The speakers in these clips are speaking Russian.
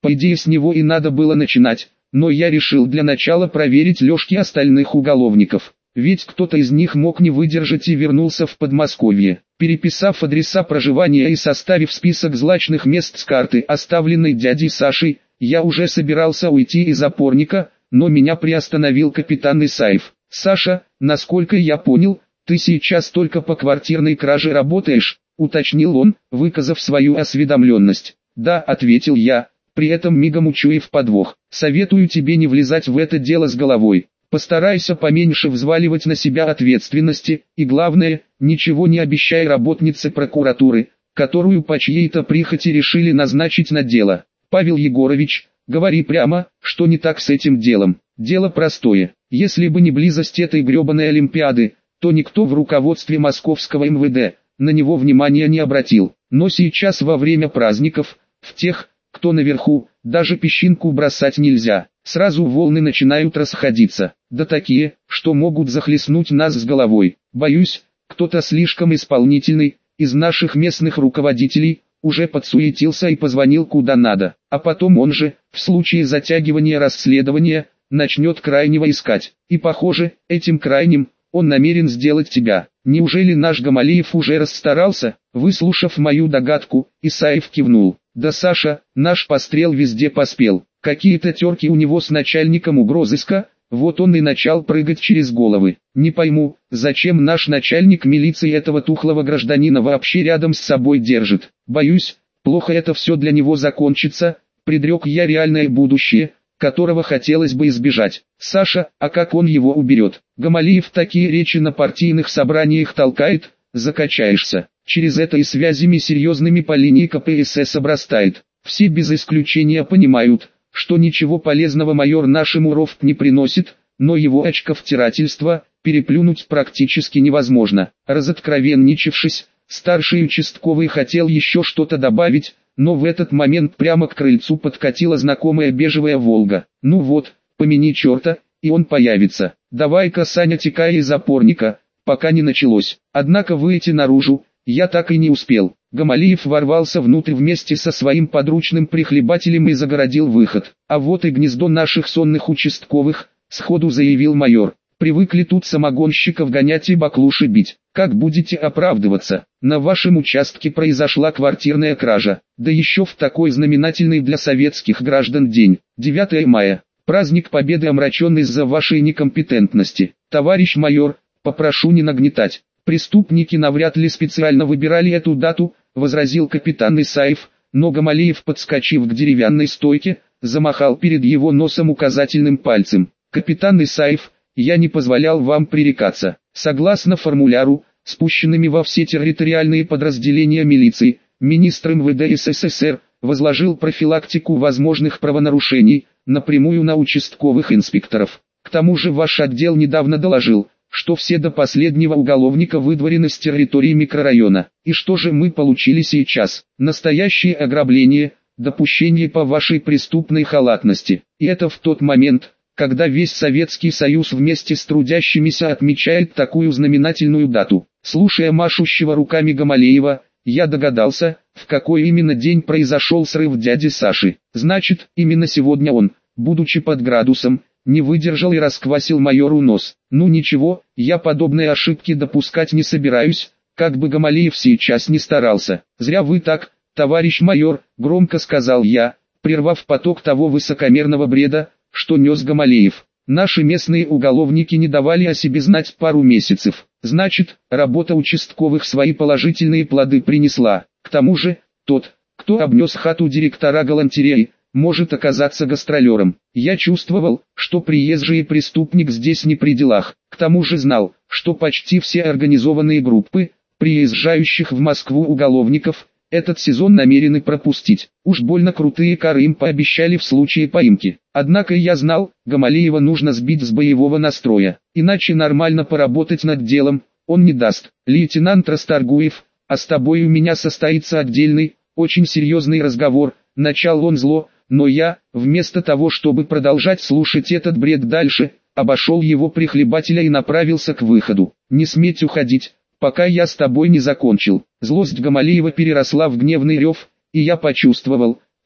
По идее с него и надо было начинать, но я решил для начала проверить лёжки остальных уголовников. Ведь кто-то из них мог не выдержать и вернулся в Подмосковье. Переписав адреса проживания и составив список злачных мест с карты, оставленной дядей Сашей, я уже собирался уйти из опорника, но меня приостановил капитан Исаев. «Саша, насколько я понял, ты сейчас только по квартирной краже работаешь?» — уточнил он, выказав свою осведомленность. «Да», — ответил я, при этом мигом учуяв подвох. «Советую тебе не влезать в это дело с головой. Постарайся поменьше взваливать на себя ответственности, и главное, ничего не обещай работнице прокуратуры, которую по чьей-то прихоти решили назначить на дело. Павел Егорович, говори прямо, что не так с этим делом. Дело простое. Если бы не близость этой гребаной Олимпиады, то никто в руководстве московского МВД на него внимания не обратил. Но сейчас во время праздников, в тех, кто наверху, даже песчинку бросать нельзя. Сразу волны начинают расходиться, да такие, что могут захлестнуть нас с головой. Боюсь, кто-то слишком исполнительный, из наших местных руководителей, уже подсуетился и позвонил куда надо, а потом он же, в случае затягивания расследования, начнет крайнего искать. И похоже, этим крайним, он намерен сделать тебя. Неужели наш Гамалеев уже расстарался? Выслушав мою догадку, Исаев кивнул. Да Саша, наш пострел везде поспел. Какие-то терки у него с начальником угрозыска, вот он и начал прыгать через головы. Не пойму, зачем наш начальник милиции этого тухлого гражданина вообще рядом с собой держит. Боюсь, плохо это все для него закончится, предрек я реальное будущее, которого хотелось бы избежать. Саша, а как он его уберет? Гамалеев такие речи на партийных собраниях толкает, закачаешься. Через это и связями серьезными по линии КПСС обрастает. Все без исключения понимают, что ничего полезного майор нашему РОВ не приносит, но его очковтирательство переплюнуть практически невозможно. Разоткровенничавшись, старший участковый хотел еще что-то добавить, но в этот момент прямо к крыльцу подкатила знакомая бежевая «Волга». Ну вот, помяни черта, и он появится. Давай-ка, Саня, текай из опорника, пока не началось. Однако выйти наружу я так и не успел. Гамалеев ворвался внутрь вместе со своим подручным прихлебателем и загородил выход. А вот и гнездо наших сонных участковых, сходу заявил майор. Привыкли тут самогонщиков гонять и баклуши бить. Как будете оправдываться? На вашем участке произошла квартирная кража. Да еще в такой знаменательный для советских граждан день. 9 мая. Праздник Победы омрачен из-за вашей некомпетентности. Товарищ майор, попрошу не нагнетать. Преступники навряд ли специально выбирали эту дату, возразил капитан Исаев, но Гамалеев, подскочив к деревянной стойке, замахал перед его носом указательным пальцем. Капитан Исаев, я не позволял вам пререкаться. Согласно формуляру, спущенными во все территориальные подразделения милиции, министр МВД СССР возложил профилактику возможных правонарушений напрямую на участковых инспекторов. К тому же ваш отдел недавно доложил, что все до последнего уголовника выдворены с территории микрорайона. И что же мы получили сейчас? Настоящее ограбление, допущение по вашей преступной халатности. И это в тот момент, когда весь Советский Союз вместе с трудящимися отмечает такую знаменательную дату. Слушая машущего руками Гамалеева, я догадался, в какой именно день произошел срыв дяди Саши. Значит, именно сегодня он, будучи под градусом, не выдержал и расквасил майору нос. Ну ничего, я подобные ошибки допускать не собираюсь, как бы Гамалеев сейчас не старался. Зря вы так, товарищ майор, громко сказал я, прервав поток того высокомерного бреда, что нес Гамалеев. Наши местные уголовники не давали о себе знать пару месяцев. Значит, работа участковых свои положительные плоды принесла. К тому же, тот, кто обнес хату директора галантереи, может оказаться гастролером. Я чувствовал, что приезжий преступник здесь не при делах. К тому же знал, что почти все организованные группы, приезжающих в Москву уголовников, этот сезон намерены пропустить. Уж больно крутые кары им пообещали в случае поимки. Однако я знал, Гамалеева нужно сбить с боевого настроя. Иначе нормально поработать над делом он не даст. Лейтенант Расторгуев, а с тобой у меня состоится отдельный, очень серьезный разговор. Начал он зло, но я, вместо того чтобы продолжать слушать этот бред дальше, обошел его прихлебателя и направился к выходу. Не сметь уходить, пока я с тобой не закончил. Злость Гамалеева переросла в гневный рев, и я почувствовал,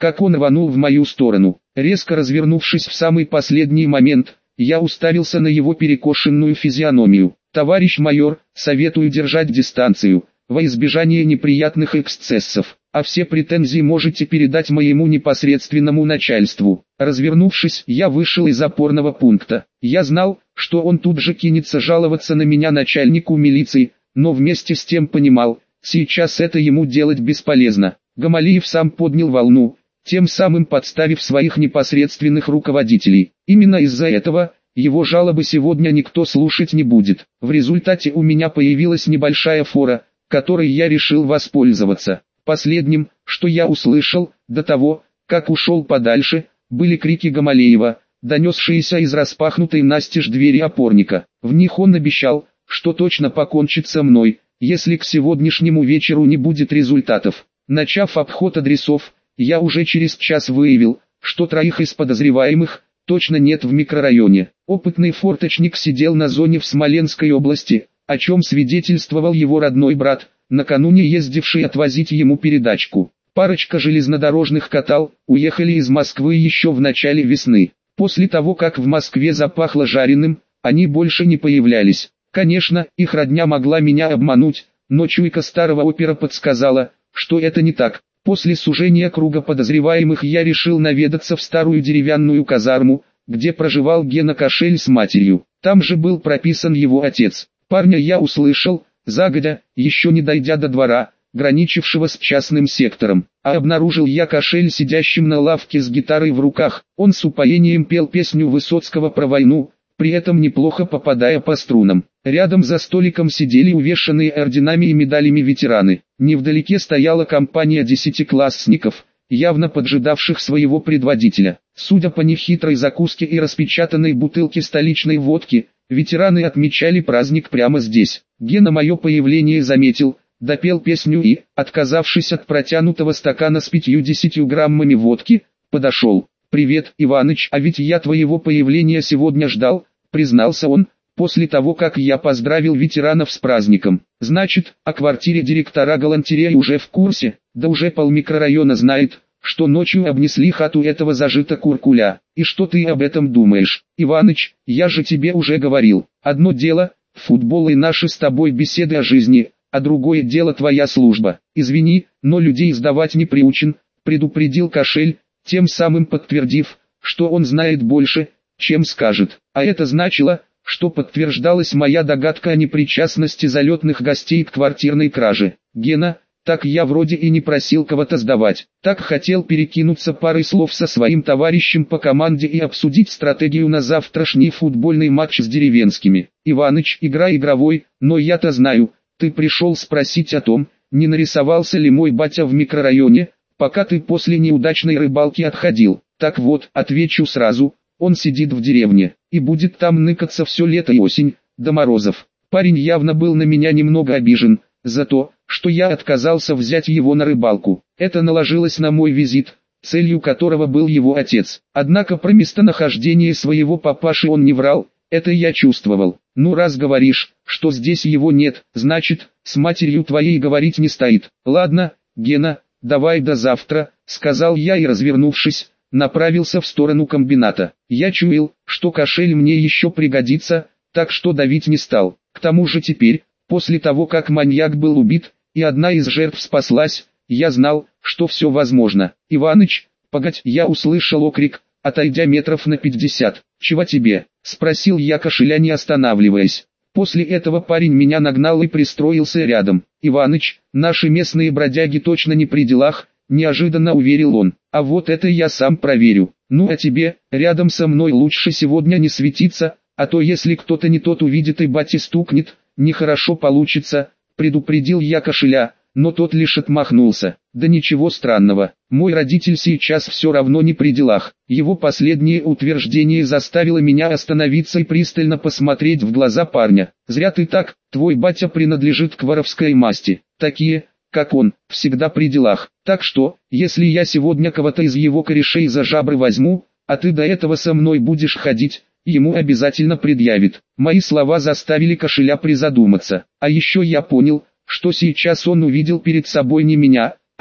как он рванул в мою сторону. Резко развернувшись в самый последний момент, я уставился на его перекошенную физиономию. «Товарищ майор, советую держать дистанцию, во избежание неприятных эксцессов, а все претензии можете передать моему непосредственному начальству». Развернувшись, я вышел из опорного пункта. Я знал, что он тут же кинется жаловаться на меня начальнику милиции, но вместе с тем понимал, сейчас это ему делать бесполезно. Гамалиев сам поднял волну, тем самым подставив своих непосредственных руководителей. Именно из-за этого его жалобы сегодня никто слушать не будет. В результате у меня появилась небольшая фора, которой я решил воспользоваться. Последним, что я услышал, до того, как ушел подальше, были крики Гамалеева, донесшиеся из распахнутой настежь двери опорника. В них он обещал, что точно покончит со мной, если к сегодняшнему вечеру не будет результатов. Начав обход адресов, я уже через час выявил, что троих из подозреваемых точно нет в микрорайоне. Опытный форточник сидел на зоне в Смоленской области, о чем свидетельствовал его родной брат, накануне ездивший отвозить ему передачку. Парочка железнодорожных катал уехали из Москвы еще в начале весны. После того, как в Москве запахло жареным, они больше не появлялись. Конечно, их родня могла меня обмануть, но чуйка старого опера подсказала, что это не так. После сужения круга подозреваемых я решил наведаться в старую деревянную казарму, где проживал Гена Кошель с матерью. Там же был прописан его отец. Парня я услышал, загодя, еще не дойдя до двора, граничившего с частным сектором. А обнаружил я Кошель сидящим на лавке с гитарой в руках. Он с упоением пел песню Высоцкого про войну, при этом неплохо попадая по струнам. Рядом за столиком сидели увешанные орденами и медалями ветераны. Невдалеке стояла компания десятиклассников, явно поджидавших своего предводителя. Судя по нехитрой закуске и распечатанной бутылке столичной водки, ветераны отмечали праздник прямо здесь. Гена мое появление заметил, допел песню и, отказавшись от протянутого стакана с 50 граммами водки, подошел. «Привет, Иваныч, а ведь я твоего появления сегодня ждал», признался он, после того как я поздравил ветеранов с праздником. «Значит, о квартире директора галантереи уже в курсе, да уже полмикрорайона знает, что ночью обнесли хату этого зажита куркуля. И что ты об этом думаешь, Иваныч? Я же тебе уже говорил, одно дело, футбол и наши с тобой беседы о жизни, а другое дело твоя служба. Извини, но людей сдавать не приучен», предупредил Кошель, тем самым подтвердив, что он знает больше, чем скажет. А это значило, что подтверждалась моя догадка о непричастности залетных гостей к квартирной краже. «Гена, так я вроде и не просил кого-то сдавать. Так хотел перекинуться парой слов со своим товарищем по команде и обсудить стратегию на завтрашний футбольный матч с деревенскими. Иваныч, игра игровой, но я-то знаю, ты пришел спросить о том, не нарисовался ли мой батя в микрорайоне, пока ты после неудачной рыбалки отходил. Так вот, отвечу сразу, он сидит в деревне, и будет там ныкаться все лето и осень, до морозов». Парень явно был на меня немного обижен, за то, что я отказался взять его на рыбалку. Это наложилось на мой визит, целью которого был его отец. Однако про местонахождение своего папаши он не врал, это я чувствовал. «Ну раз говоришь, что здесь его нет, значит, с матерью твоей говорить не стоит. Ладно, Гена, давай до завтра», сказал я и, развернувшись, направился в сторону комбината. Я чуял, что Кошель мне еще пригодится, так что давить не стал. К тому же теперь, после того как маньяк был убит, и одна из жертв спаслась, я знал, что все возможно. «Иваныч, погодь!» Я услышал окрик, отойдя метров на 50. «Чего тебе?» спросил я Кошеля, не останавливаясь. После этого парень меня нагнал и пристроился рядом. «Иваныч, наши местные бродяги точно не при делах», неожиданно уверил он. «А вот это я сам проверю. Ну а тебе, рядом со мной лучше сегодня не светиться, а то если кто-то не тот увидит и бати стукнет, нехорошо получится», предупредил я Кошеля, но тот лишь отмахнулся. «Да ничего странного, мой родитель сейчас все равно не при делах». Его последнее утверждение заставило меня остановиться и пристально посмотреть в глаза парня. «Зря ты так, твой батя принадлежит к воровской масти. Такие, как он, всегда при делах. Так что, если я сегодня кого-то из его корешей за жабры возьму, а ты до этого со мной будешь ходить, ему обязательно предъявит». Мои слова заставили Кошеля призадуматься. А еще я понял, что сейчас он увидел перед собой не меня,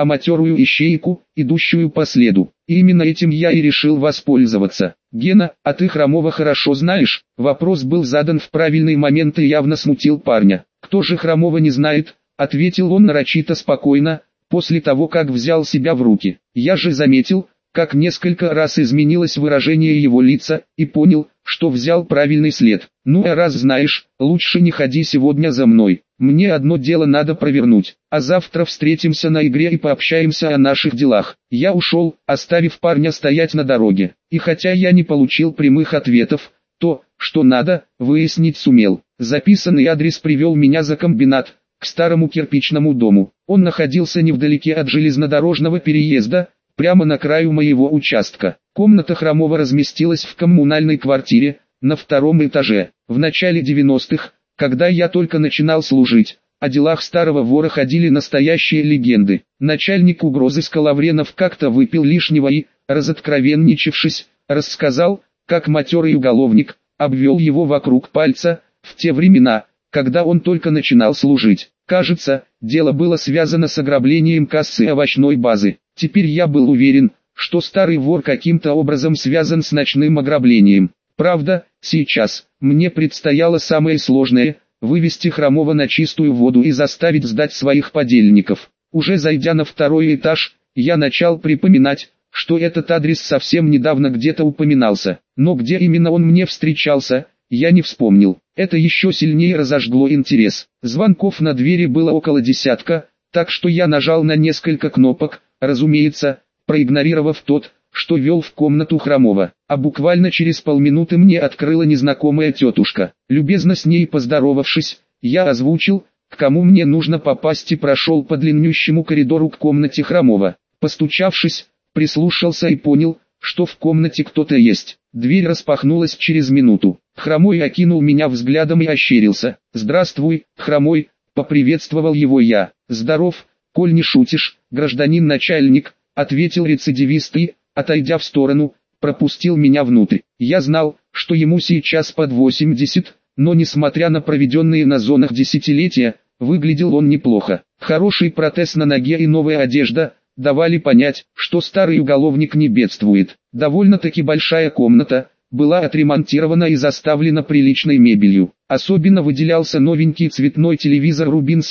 а матерую ищейку, идущую по следу. И именно этим я и решил воспользоваться. «Гена, а ты Хромова хорошо знаешь?» Вопрос был задан в правильный момент и явно смутил парня. «Кто же Хромова не знает?» — ответил он нарочито спокойно, после того как взял себя в руки. Я же заметил, как несколько раз изменилось выражение его лица, и понял, что взял правильный след. «Ну а раз знаешь, лучше не ходи сегодня за мной. Мне одно дело надо провернуть, а завтра встретимся на игре и пообщаемся о наших делах». Я ушел, оставив парня стоять на дороге. И хотя я не получил прямых ответов, то, что надо, выяснить сумел. Записанный адрес привел меня за комбинат, к старому кирпичному дому. Он находился невдалеке от железнодорожного переезда, прямо на краю моего участка. Комната Хромова разместилась в коммунальной квартире, на втором этаже. В начале 90-х, когда я только начинал служить, о делах старого вора ходили настоящие легенды. Начальник угрозыска Лавренов как-то выпил лишнего и, разоткровенничавшись, рассказал, как матерый уголовник обвел его вокруг пальца, в те времена, когда он только начинал служить. Кажется, дело было связано с ограблением кассы овощной базы. Теперь я был уверен, что старый вор каким-то образом связан с ночным ограблением. Правда, сейчас мне предстояло самое сложное – вывести Хромова на чистую воду и заставить сдать своих подельников. Уже зайдя на второй этаж, я начал припоминать, что этот адрес совсем недавно где-то упоминался, но где именно он мне встречался, я не вспомнил. Это еще сильнее разожгло интерес. Звонков на двери было около десятка, так что я нажал на несколько кнопок, разумеется, проигнорировав тот, что вел в комнату Хромова. А буквально через полминуты мне открыла незнакомая тетушка. Любезно с ней поздоровавшись, я озвучил, к кому мне нужно попасть, и прошел по длиннющему коридору к комнате Хромова. Постучавшись, прислушался и понял, что в комнате кто-то есть. Дверь распахнулась через минуту. Хромой окинул меня взглядом и ощерился. «Здравствуй, Хромой», — поприветствовал его я. «Здоров, коль не шутишь, гражданин начальник», — ответил рецидивист и, отойдя в сторону, пропустил меня внутрь. Я знал, что ему сейчас под 80, но несмотря на проведенные на зонах десятилетия, выглядел он неплохо. Хороший протез на ноге и новая одежда давали понять, что старый уголовник не бедствует. Довольно-таки большая комната была отремонтирована и заставлена приличной мебелью. Особенно выделялся новенький цветной телевизор Rubin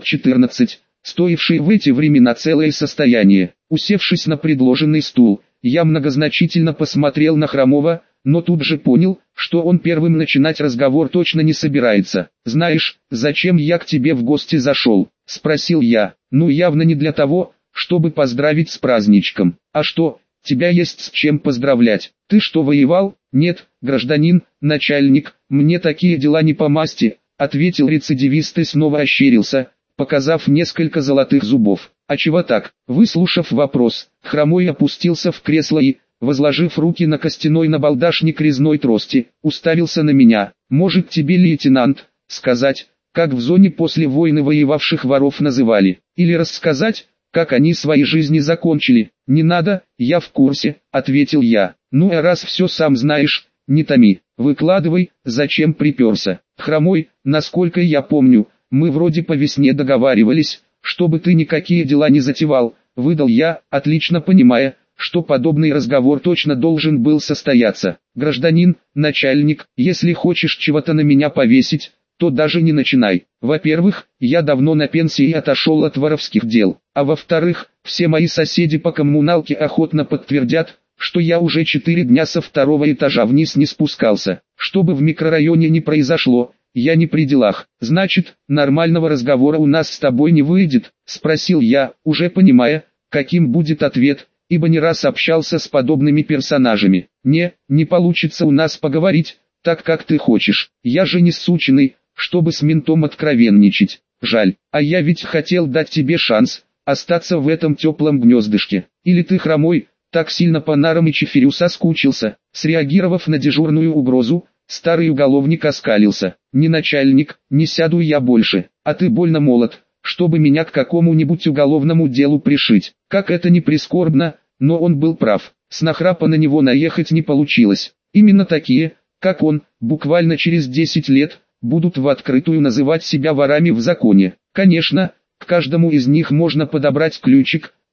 714, стоивший в эти времена целое состояние. Усевшись на предложенный стул, я многозначительно посмотрел на Хромова, но тут же понял, что он первым начинать разговор точно не собирается. «Знаешь, зачем я к тебе в гости зашел?» – спросил я. «Ну явно не для того, чтобы поздравить с праздничком. А что, тебя есть с чем поздравлять? Ты что, воевал?» «Нет, гражданин, начальник, мне такие дела не по масти», — ответил рецидивист и снова ощерился, показав несколько золотых зубов. «А чего так?» Выслушав вопрос, Хромой опустился в кресло и, возложив руки на костяной набалдашник резной трости, уставился на меня. «Может тебе, лейтенант, сказать, как в зоне после войны воевавших воров называли? Или рассказать, как они свои жизни закончили?» «Не надо, я в курсе», — ответил я. «Ну а раз все сам знаешь, не томи, выкладывай, зачем приперся?» «Хромой, насколько я помню, мы вроде по весне договаривались, чтобы ты никакие дела не затевал», — выдал я, отлично понимая, что подобный разговор точно должен был состояться. «Гражданин, начальник, если хочешь чего-то на меня повесить, то даже не начинай. Во-первых, я давно на пенсии и отошел от воровских дел, а во-вторых, все мои соседи по коммуналке охотно подтвердят, что я уже 4 дня со второго этажа вниз не спускался. Что бы в микрорайоне ни произошло, я не при делах. Значит, нормального разговора у нас с тобой не выйдет?» — спросил я, уже понимая, каким будет ответ, ибо не раз общался с подобными персонажами. Не получится у нас поговорить, так как ты хочешь. Я же не сученый, чтобы с ментом откровенничать. Жаль, а я ведь хотел дать тебе шанс остаться в этом теплом гнездышке. Или ты, Хромой, так сильно по нарам и чефирю соскучился?» Среагировав на дежурную угрозу, старый уголовник оскалился. «Не начальник, не сяду я больше, а ты больно молод, чтобы меня к какому-нибудь уголовному делу пришить». Как это ни прискорбно, но он был прав. С нахрапа на него наехать не получилось. Именно такие, как он, буквально через 10 лет, будут в открытую называть себя ворами в законе. Конечно, к каждому из них можно подобрать ключик,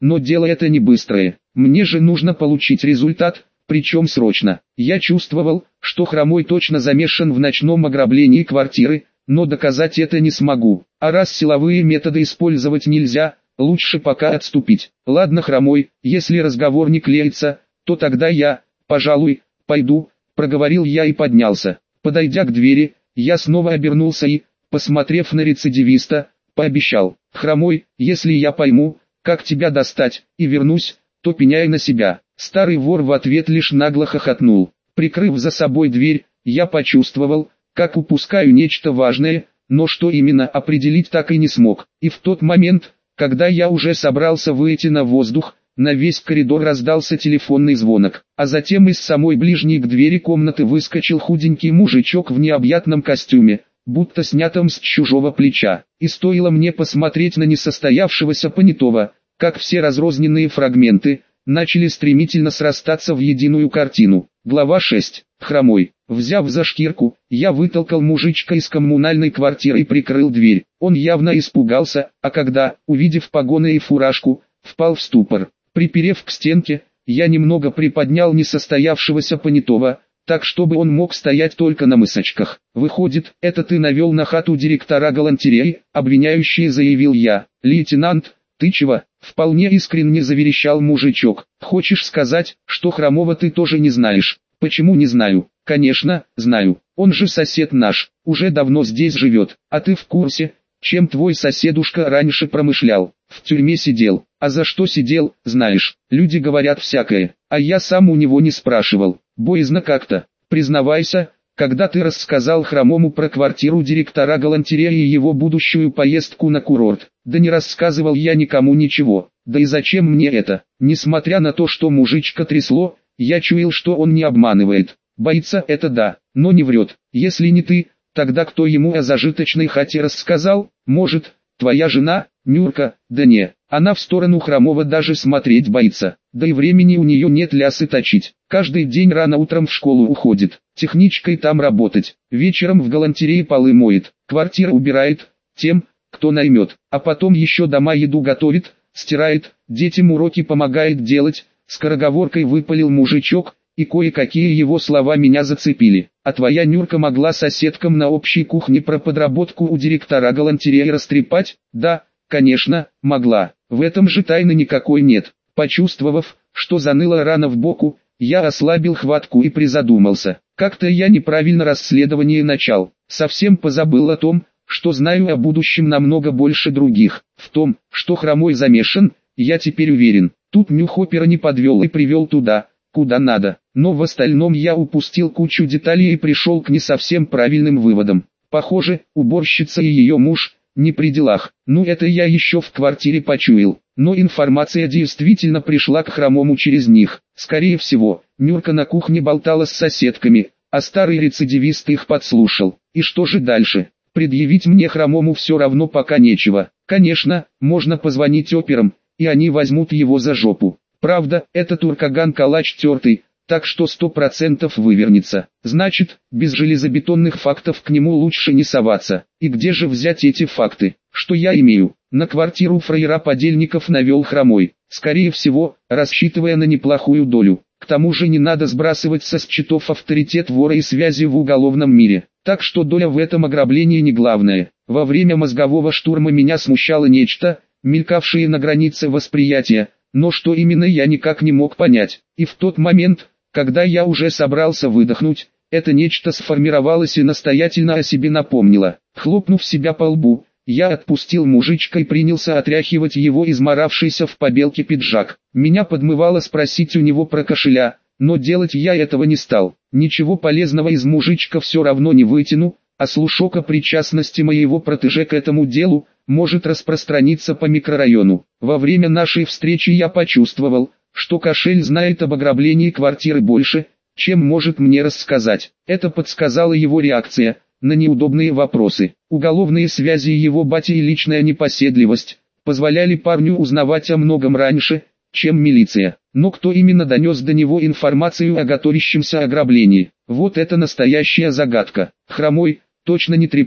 но дело это не быстрое. Мне же нужно получить результат, причем срочно. Я чувствовал, что Хромой точно замешан в ночном ограблении квартиры, но доказать это не смогу. А раз силовые методы использовать нельзя, лучше пока отступить. Ладно, Хромой, если разговор не клеится, то тогда я, пожалуй, пойду, проговорил я и поднялся. Подойдя к двери, я снова обернулся и, посмотрев на рецидивиста, пообещал: Хромой, если я пойму, как тебя достать, и вернусь, то пеняй на себя. Старый вор в ответ лишь нагло хохотнул. Прикрыв за собой дверь, я почувствовал, как упускаю нечто важное, но что именно определить так и не смог. И в тот момент, когда я уже собрался выйти на воздух, на весь коридор раздался телефонный звонок, а затем из самой ближней к двери комнаты выскочил худенький мужичок в необъятном костюме, будто снятом с чужого плеча. И стоило мне посмотреть на несостоявшегося понятого, как все разрозненные фрагменты начали стремительно срастаться в единую картину. Глава 6. Хромой. Взяв за шкирку, я вытолкал мужичка из коммунальной квартиры и прикрыл дверь. Он явно испугался, а когда, увидев погоны и фуражку, впал в ступор. Приперев к стенке, я немного приподнял несостоявшегося понятого, так чтобы он мог стоять только на мысочках. «Выходит, это ты навел на хату директора галантереи?» — обвиняющий заявил я. «Лейтенант, ты чего?» — вполне искренне заверещал мужичок. «Хочешь сказать, что Хромова ты тоже не знаешь?» «Почему не знаю?» «Конечно, знаю. Он же сосед наш, уже давно здесь живет. А ты в курсе, чем твой соседушка раньше промышлял? В тюрьме сидел. А за что сидел, знаешь? Люди говорят всякое, а я сам у него не спрашивал. Боязно как-то. Признавайся, когда ты рассказал Хромому про квартиру директора галантереи и его будущую поездку на курорт». «Да не рассказывал я никому ничего. Да и зачем мне это?» Несмотря на то, что мужичка трясло, я чуял, что он не обманывает. Боится — это да, но не врет. Если не ты, тогда кто ему о зажиточной хате рассказал? Может, твоя жена, Нюрка? Да не, она в сторону Хромова даже смотреть боится. Да и времени у нее нет лясы точить. Каждый день рано утром в школу уходит, техничкой там работать, вечером в галантерее полы моет, квартиру убирает, тем, кто наймет, а потом еще дома еду готовит, стирает, детям уроки помогает делать. Скороговоркой выпалил мужичок, и кое-какие его слова меня зацепили. «А твоя Нюрка могла соседкам на общей кухне про подработку у директора галантереи растрепать?» «Да, конечно, могла. В этом же тайны никакой нет». Почувствовав, что заныло рана в боку, я ослабил хватку и призадумался. Как-то я неправильно расследование начал. Совсем позабыл о том, что знаю о будущем намного больше других. В том, что Хромой замешан, я теперь уверен. Тут Нюхопера не подвел и привел туда, куда надо. Но в остальном я упустил кучу деталей и пришел к не совсем правильным выводам. Похоже, уборщица и ее муж не при делах. Ну это я еще в квартире почуял. Но информация действительно пришла к Хромому через них. Скорее всего, Нюрка на кухне болтала с соседками, а старый рецидивист их подслушал. И что же дальше? Предъявить мне Хромому все равно пока нечего. Конечно, можно позвонить операм, и они возьмут его за жопу. Правда, это туркаган-калач тертый, так что 100% вывернется. Значит, без железобетонных фактов к нему лучше не соваться. И где же взять эти факты? Что я имею? На квартиру фраера-подельников навел Хромой, скорее всего, рассчитывая на неплохую долю. К тому же не надо сбрасывать со счетов авторитет вора и связи в уголовном мире. Так что доля в этом ограблении не главное. Во время мозгового штурма меня смущало нечто, мелькавшее на границе восприятия, но что именно я никак не мог понять. И в тот момент, когда я уже собрался выдохнуть, это нечто сформировалось и настоятельно о себе напомнило. Хлопнув себя по лбу, я отпустил мужичка и принялся отряхивать его изморавшийся в побелке пиджак. Меня подмывало спросить у него про кошеля, но делать я этого не стал. Ничего полезного из мужичка все равно не вытяну, а слушок о причастности моего протеже к этому делу может распространиться по микрорайону. Во время нашей встречи я почувствовал, что кошель знает об ограблении квартиры больше, чем может мне рассказать. Это подсказала его реакция на неудобные вопросы. Уголовные связи его бати и личная непоседливость позволяли парню узнавать о многом раньше, чем милиция. Но кто именно донес до него информацию о готовящемся ограблении? Вот это настоящая загадка. Хромой, точно не трепло.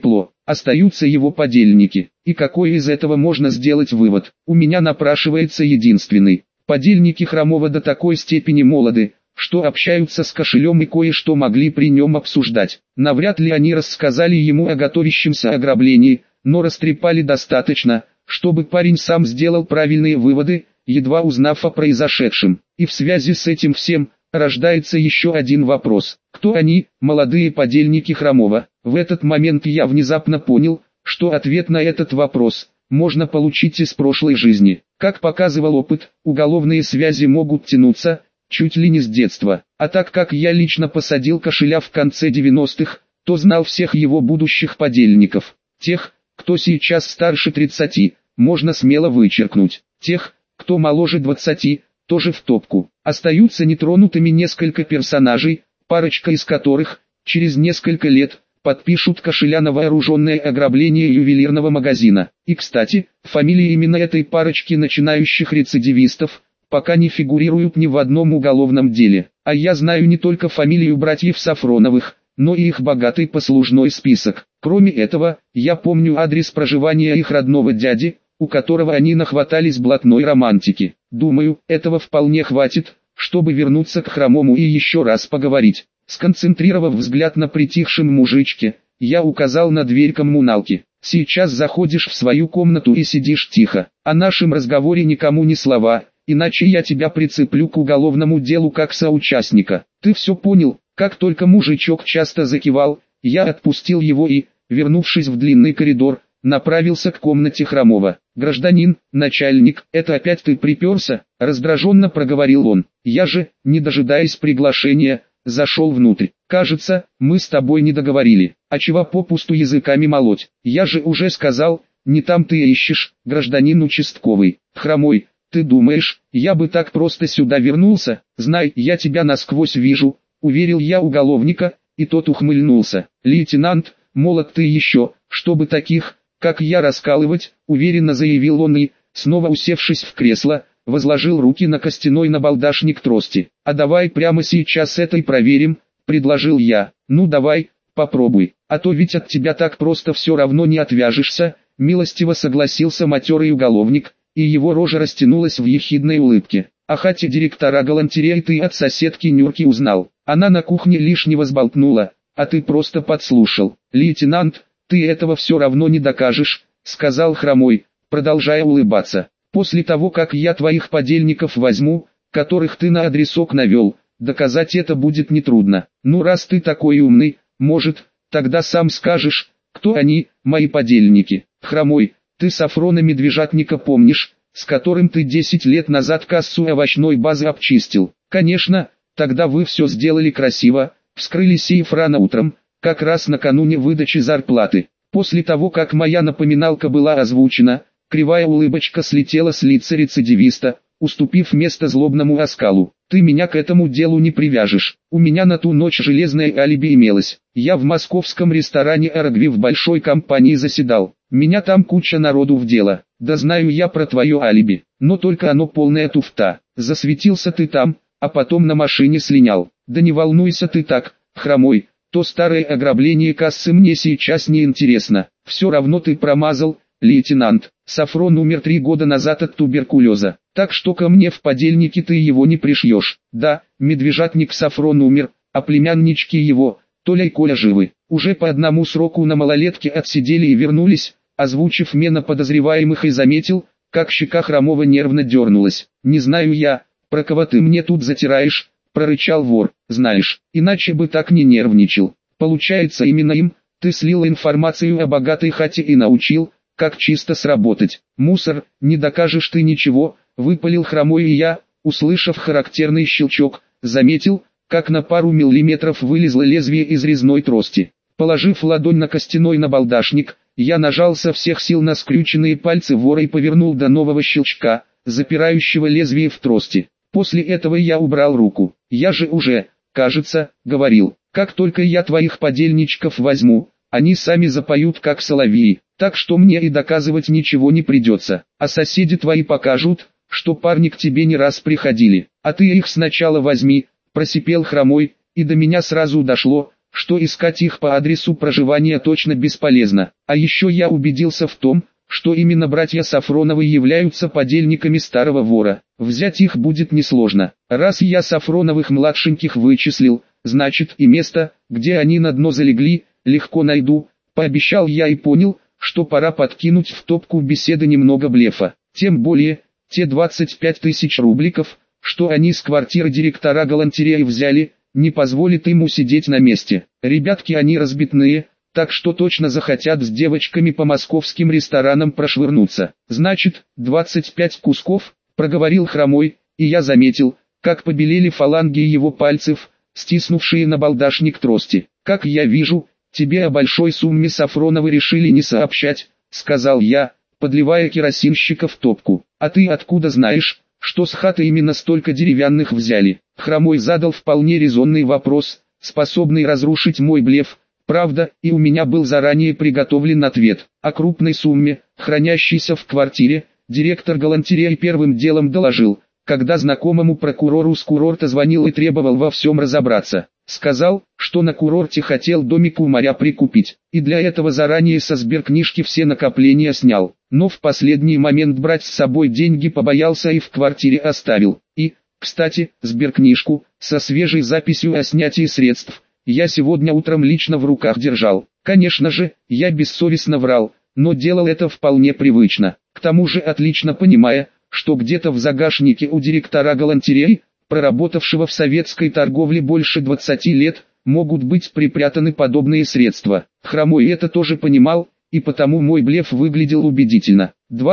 остаются его подельники. И какой из этого можно сделать вывод? У меня напрашивается единственный. Подельники Хромова до такой степени молоды, что общаются с кошелем и кое-что могли при нем обсуждать. Навряд ли они рассказали ему о готовящемся ограблении, но растрепали достаточно, чтобы парень сам сделал правильные выводы, едва узнав о произошедшем. И в связи с этим всем, рождается еще один вопрос. Кто они, молодые подельники Хромова? В этот момент я внезапно понял, что ответ на этот вопрос можно получить из прошлой жизни. Как показывал опыт, уголовные связи могут тянуться чуть ли не с детства. А так как я лично посадил кошеля в конце 90-х, то знал всех его будущих подельников. Тех, кто сейчас старше 30, можно смело вычеркнуть. Тех, кто моложе 20, тоже в топку. Остаются нетронутыми несколько персонажей, парочка из которых, через несколько лет, подпишут кошеля на вооруженное ограбление ювелирного магазина. И кстати, фамилии именно этой парочки начинающих рецидивистов пока не фигурируют ни в одном уголовном деле. А я знаю не только фамилию братьев Сафроновых, но и их богатый послужной список. Кроме этого, я помню адрес проживания их родного дяди, у которого они нахватались блатной романтики. Думаю, этого вполне хватит, чтобы вернуться к Хромому и еще раз поговорить. Сконцентрировав взгляд на притихшем мужичке, я указал на дверь коммуналки. Сейчас заходишь в свою комнату и сидишь тихо. О нашем разговоре никому ни слова, иначе я тебя прицеплю к уголовному делу как соучастника. Ты все понял? Как только мужичок часто закивал, я отпустил его и, вернувшись в длинный коридор, направился к комнате Хромова. «Гражданин, начальник, это опять ты приперся?» — раздраженно проговорил он. Я же, не дожидаясь приглашения, зашел внутрь. «Кажется, мы с тобой не договорили. А чего попусту языками молоть? Я же уже сказал, не там ты ищешь, гражданин участковый. Хромой, ты думаешь, я бы так просто сюда вернулся? Знай, я тебя насквозь вижу», — уверил я уголовника, и тот ухмыльнулся. «Лейтенант, молод ты еще, чтобы таких, как я, раскалывать», — уверенно заявил он и, снова усевшись в кресло, возложил руки на костяной набалдашник трости. «А давай прямо сейчас это и проверим», — предложил я. «Ну давай, попробуй, а то ведь от тебя так просто все равно не отвяжешься», — милостиво согласился матерый уголовник, и его рожа растянулась в ехидной улыбке. «О хате директора галантереи ты от соседки Нюрки узнал. Она на кухне лишнего сболтнула, а ты просто подслушал. Лейтенант, ты этого все равно не докажешь», — сказал Хромой, продолжая улыбаться. «После того, как я твоих подельников возьму, которых ты на адресок навел, доказать это будет нетрудно. Ну раз ты такой умный, может, тогда сам скажешь, кто они, мои подельники. Хромой, ты Сафрона Медвежатника помнишь, с которым ты 10 лет назад кассу овощной базы обчистил? Конечно, тогда вы все сделали красиво, вскрыли сейф рано утром, как раз накануне выдачи зарплаты. После того, как моя напоминалка была озвучена, кривая улыбочка слетела с лица рецидивиста, уступив место злобному оскалу. Ты меня к этому делу не привяжешь. У меня на ту ночь железное алиби имелось. Я в московском ресторане «Арагви» в большой компании заседал. Меня там куча народу в дело. Да знаю я про твое алиби, но только оно полная туфта. Засветился ты там, а потом на машине слинял. Да не волнуйся ты так, Хромой, то старое ограбление кассы мне сейчас не интересно. Все равно ты промазал, лейтенант. Сафрон умер 3 года назад от туберкулеза, так что ко мне в подельники ты его не пришьешь. Да, медвежатник Сафрон умер, а племяннички его, Толя и Коля живы. Уже по одному сроку на малолетке отсидели и вернулись, озвучив имена подозреваемых, и заметил, как щека Хромова нервно дернулась. «Не знаю я, про кого ты мне тут затираешь», — прорычал вор. «Знаешь, иначе бы так не нервничал. Получается, именно им ты слил информацию о богатой хате и научил, как чисто сработать. Мусор, не докажешь ты ничего», — выпалил Хромой, и я, услышав характерный щелчок, заметил, как на пару миллиметров вылезло лезвие из резной трости. Положив ладонь на костяной набалдашник, я нажал со всех сил на скрюченные пальцы вора и повернул до нового щелчка, запирающего лезвие в трости. После этого я убрал руку. Я же уже, кажется, говорил, как только я твоих подельничков возьму, они сами запоют как соловьи, так что мне и доказывать ничего не придется. А соседи твои покажут, что парни к тебе не раз приходили. А ты их сначала возьми, просипел Хромой, и до меня сразу дошло, что искать их по адресу проживания точно бесполезно. А еще я убедился в том, что именно братья Сафроновы являются подельниками старого вора. Взять их будет несложно. Раз я Сафроновых младшеньких вычислил, значит и место, где они на дно залегли, легко найду. Пообещал я и понял, что пора подкинуть в топку беседы немного блефа. Тем более, те 25 тысяч рубликов, что они с квартиры директора галантереи взяли, не позволит ему сидеть на месте. Ребятки они разбитные, так что точно захотят с девочками по московским ресторанам прошвырнуться. Значит, 25 кусков, проговорил Хромой, и я заметил, как побелели фаланги его пальцев, стиснувшие набалдашник трости. Как я вижу, тебе о большой сумме Сафроновы решили не сообщать, сказал я, подливая керосинщика в топку. А ты откуда знаешь, что с хаты именно столько деревянных взяли? Хромой задал вполне резонный вопрос, способный разрушить мой блеф. Правда, и у меня был заранее приготовлен ответ. О крупной сумме, хранящейся в квартире, директор галантереи первым делом доложил, когда знакомому прокурору с курорта звонил и требовал во всем разобраться. Сказал, что на курорте хотел домик у моря прикупить, и для этого заранее со сберкнижки все накопления снял. Но в последний момент брать с собой деньги побоялся и в квартире оставил. И, кстати, сберкнижку, со свежей записью о снятии средств, я сегодня утром лично в руках держал. Конечно же, я бессовестно врал, но делал это вполне привычно. К тому же отлично понимая, что где-то в загашнике у директора галантереи, проработавшего в советской торговле больше 20 лет, могут быть припрятаны подобные средства. Хромой это тоже понимал, и потому мой блеф выглядел убедительно.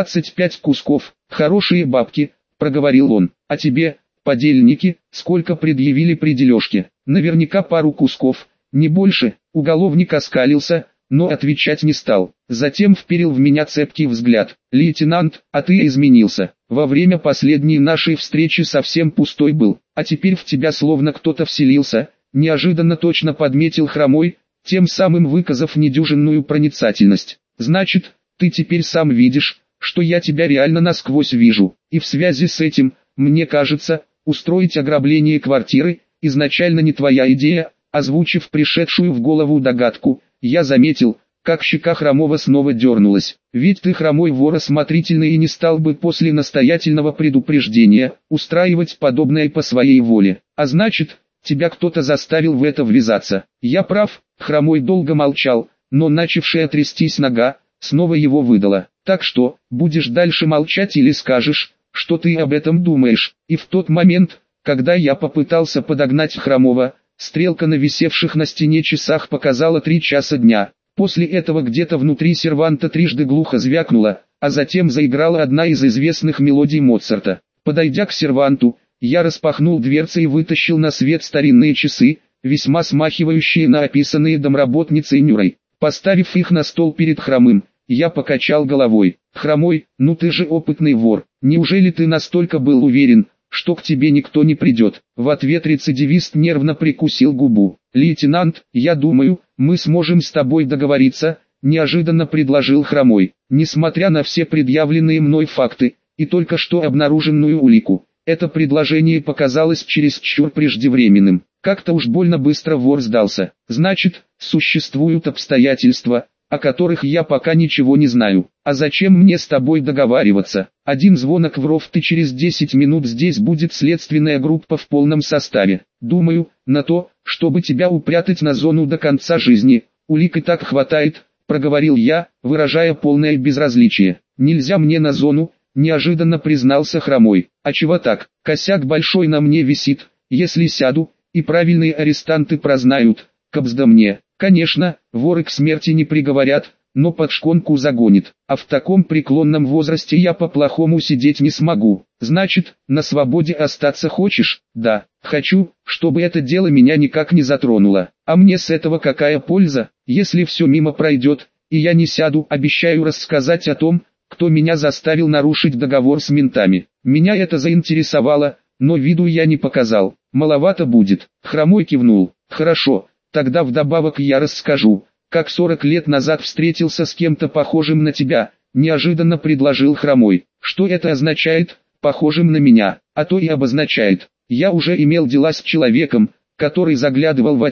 25 кусков, хорошие бабки, проговорил он. А тебе, подельники, сколько предъявили при дележке? Наверняка пару кусков, не больше. Уголовник оскалился, но отвечать не стал. Затем вперил в меня цепкий взгляд. «Лейтенант, а ты изменился. Во время последней нашей встречи совсем пустой был, а теперь в тебя словно кто-то вселился», неожиданно точно подметил Хромой, тем самым выказав недюжинную проницательность. «Значит, ты теперь сам видишь, что я тебя реально насквозь вижу, и в связи с этим, мне кажется, устроить ограбление квартиры – изначально не твоя идея». Озвучив пришедшую в голову догадку, я заметил, как щека Хромого снова дернулась. Ведь ты, Хромой, вор осмотрительный, и не стал бы после настоятельного предупреждения устраивать подобное по своей воле. А значит, тебя кто-то заставил в это ввязаться. Я прав? Хромой долго молчал, но начавшая трястись нога снова его выдала. Так что, будешь дальше молчать или скажешь, что ты об этом думаешь? И в тот момент, когда я попытался подогнать Хромого, стрелка на висевших на стене часах показала 3 часа дня. После этого где-то внутри серванта трижды глухо звякнуло, а затем заиграла одна из известных мелодий Моцарта. Подойдя к серванту, я распахнул дверцы и вытащил на свет старинные часы, весьма смахивающие на описанные домработницей Нюрой. Поставив их на стол перед Хромым, я покачал головой. «Хромой, ну ты же опытный вор, неужели ты настолько был уверен, что к тебе никто не придет?» В ответ рецидивист нервно прикусил губу. «Лейтенант, я думаю, мы сможем с тобой договориться», неожиданно предложил Хромой. Несмотря на все предъявленные мной факты, и только что обнаруженную улику, это предложение показалось чересчур преждевременным. Как-то уж больно быстро вор сдался. «Значит, существуют обстоятельства, о которых я пока ничего не знаю. А зачем мне с тобой договариваться? Один звонок в РОВ, и через 10 минут здесь будет следственная группа в полном составе. Думаю, на то, чтобы тебя упрятать на зону до конца жизни, улик и так хватает», проговорил я, выражая полное безразличие. «Нельзя мне на зону», неожиданно признался Хромой. «А чего так? Косяк большой на мне висит, если сяду, и правильные арестанты прознают, кабзда мне. Конечно, воры к смерти не приговорят, но под шконку загонит, а в таком преклонном возрасте я по-плохому сидеть не смогу. Значит, на свободе остаться хочешь?» «Да, хочу, чтобы это дело меня никак не затронуло. А мне с этого какая польза, если все мимо пройдет, и я не сяду?» «Обещаю рассказать о том, кто меня заставил нарушить договор с ментами. Меня это заинтересовало, но виду я не показал. Маловато будет». Хромой кивнул. «Хорошо, тогда вдобавок я расскажу, как 40 лет назад встретился с кем-то похожим на тебя», неожиданно предложил Хромой. «Что это означает, похожим на меня? А то и обозначает. Я уже имел дела с человеком, который заглядывал во тьму,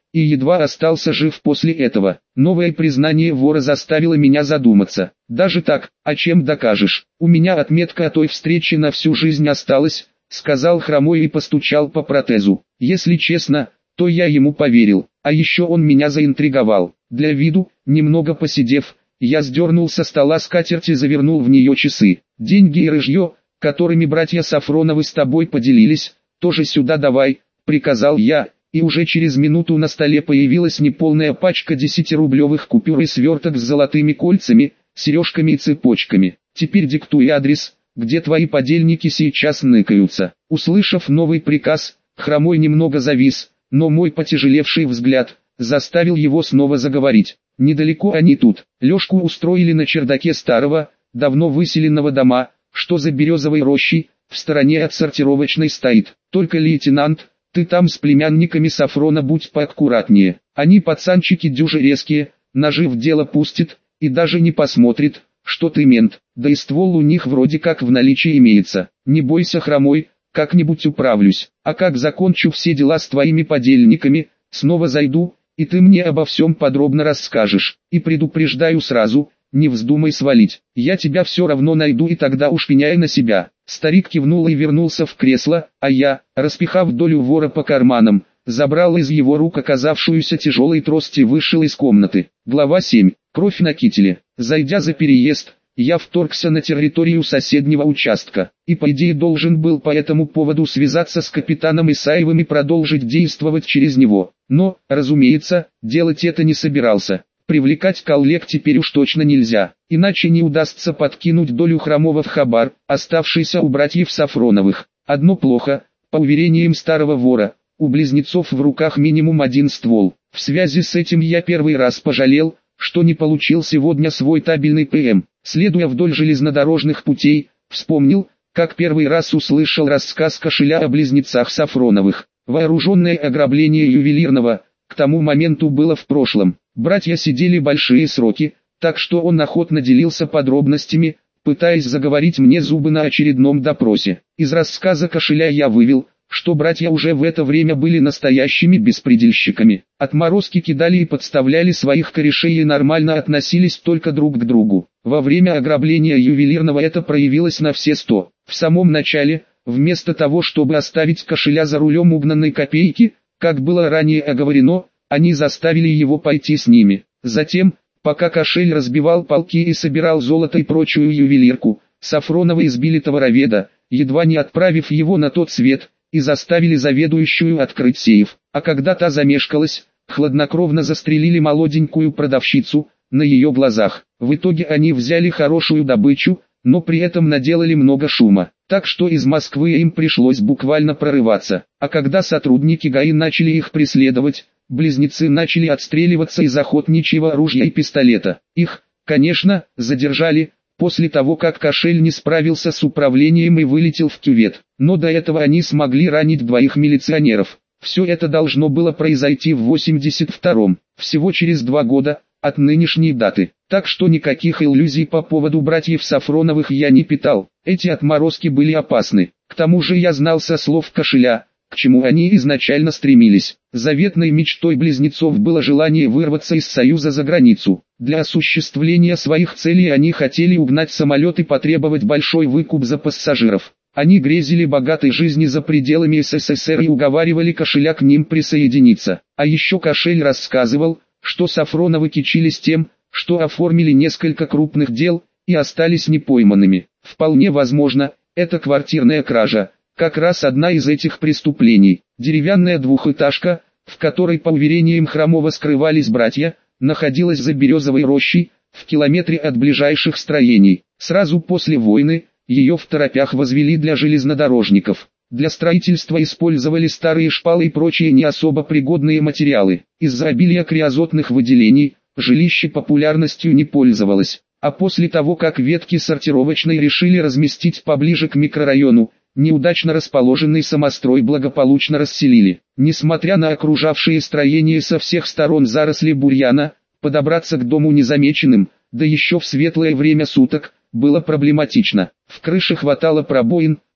и едва остался жив после этого. Новое признание вора заставило меня задуматься. Даже так, а чем докажешь? У меня отметка о той встрече на всю жизнь осталась, сказал Хромой и постучал по протезу. Если честно, то я ему поверил, а еще он меня заинтриговал. Для виду, немного посидев, я сдернул со стола скатерть и завернул в нее часы. Деньги и рыжье, которыми братья Сафроновы с тобой поделились, тоже сюда давай, приказал я, и уже через минуту на столе появилась неполная пачка 10-рублевых купюр и сверток с золотыми кольцами, сережками и цепочками. Теперь диктуй адрес, где твои подельники сейчас ныкаются. Услышав новый приказ, Хромой немного завис, но мой потяжелевший взгляд заставил его снова заговорить. Недалеко они тут. Лёшку устроили на чердаке старого, давно выселенного дома, что за березовой рощей, в стороне от сортировочной стоит. Только, лейтенант, ты там с племянниками Сафрона будь поаккуратнее. Они пацанчики дюжи резкие, ножи в дело пустят, и даже не посмотрит, что ты мент. Да и ствол у них вроде как в наличии имеется. Не бойся, Хромой, как-нибудь управлюсь. А как закончу все дела с твоими подельниками, снова зайду, и ты мне обо всем подробно расскажешь. И предупреждаю сразу, не вздумай свалить. Я тебя все равно найду, и тогда уж пеняй на себя. Старик кивнул и вернулся в кресло, а я, распихав долю вора по карманам, забрал из его рук оказавшуюся тяжелой трость и вышел из комнаты. Глава 7. Кровь на кителе. Зайдя за переезд, я вторгся на территорию соседнего участка, и по идее должен был по этому поводу связаться с капитаном Исаевым и продолжить действовать через него. Но, разумеется, делать это не собирался. Привлекать коллег теперь уж точно нельзя, иначе не удастся подкинуть долю Хромова в хабар, оставшийся у братьев Сафроновых. Одно плохо, по уверениям старого вора, у близнецов в руках минимум один ствол. В связи с этим я первый раз пожалел, что не получил сегодня свой табельный ПМ. Следуя вдоль железнодорожных путей, вспомнил, как первый раз услышал рассказ Кошеля о близнецах Сафроновых. Вооруженное ограбление ювелирного, к тому моменту было в прошлом. Братья сидели большие сроки, так что он охотно делился подробностями, пытаясь заговорить мне зубы на очередном допросе. Из рассказа Кошеля я вывел, что братья уже в это время были настоящими беспредельщиками. Отморозки кидали и подставляли своих корешей и нормально относились только друг к другу. Во время ограбления ювелирного это проявилось на все 100. В самом начале, вместо того чтобы оставить Кошеля за рулем угнанной копейки, как было ранее оговорено, они заставили его пойти с ними. Затем, пока Кошель разбивал полки и собирал золото и прочую ювелирку, Сафронова избили товароведа, едва не отправив его на тот свет, и заставили заведующую открыть сейф. А когда та замешкалась, хладнокровно застрелили молоденькую продавщицу, на ее глазах. В итоге они взяли хорошую добычу, но при этом наделали много шума. Так что из Москвы им пришлось буквально прорываться. А когда сотрудники ГАИ начали их преследовать, близнецы начали отстреливаться из охотничьего ружья и пистолета. Их, конечно, задержали, после того как Кошель не справился с управлением и вылетел в кювет. Но до этого они смогли ранить 2 милиционеров. Все это должно было произойти в 82-м, всего через 2 года, от нынешней даты. Так что никаких иллюзий по поводу братьев Сафроновых я не питал. Эти отморозки были опасны. К тому же я знал со слов Кошеля, к чему они изначально стремились. Заветной мечтой близнецов было желание вырваться из Союза за границу. Для осуществления своих целей они хотели угнать самолет и потребовать большой выкуп за пассажиров. Они грезили богатой жизни за пределами СССР и уговаривали Кошеля к ним присоединиться. А еще Кошель рассказывал, что Сафроновы кичились тем, что оформили несколько крупных дел и остались непойманными. Вполне возможно, это квартирная кража, как раз одна из этих преступлений. Деревянная двухэтажка, в которой по уверениям Хромова скрывались братья, находилась за березовой рощей, в километре от ближайших строений. Сразу после войны, ее второпях возвели для железнодорожников. Для строительства использовали старые шпалы и прочие не особо пригодные материалы. Из-за обилия криозотных выделений, жилище популярностью не пользовалось. А после того как ветки сортировочной решили разместить поближе к микрорайону, неудачно расположенный самострой благополучно расселили. Несмотря на окружавшие строения со всех сторон заросли бурьяна, подобраться к дому незамеченным, да еще в светлое время суток, было проблематично. В крыше хватало пробоин,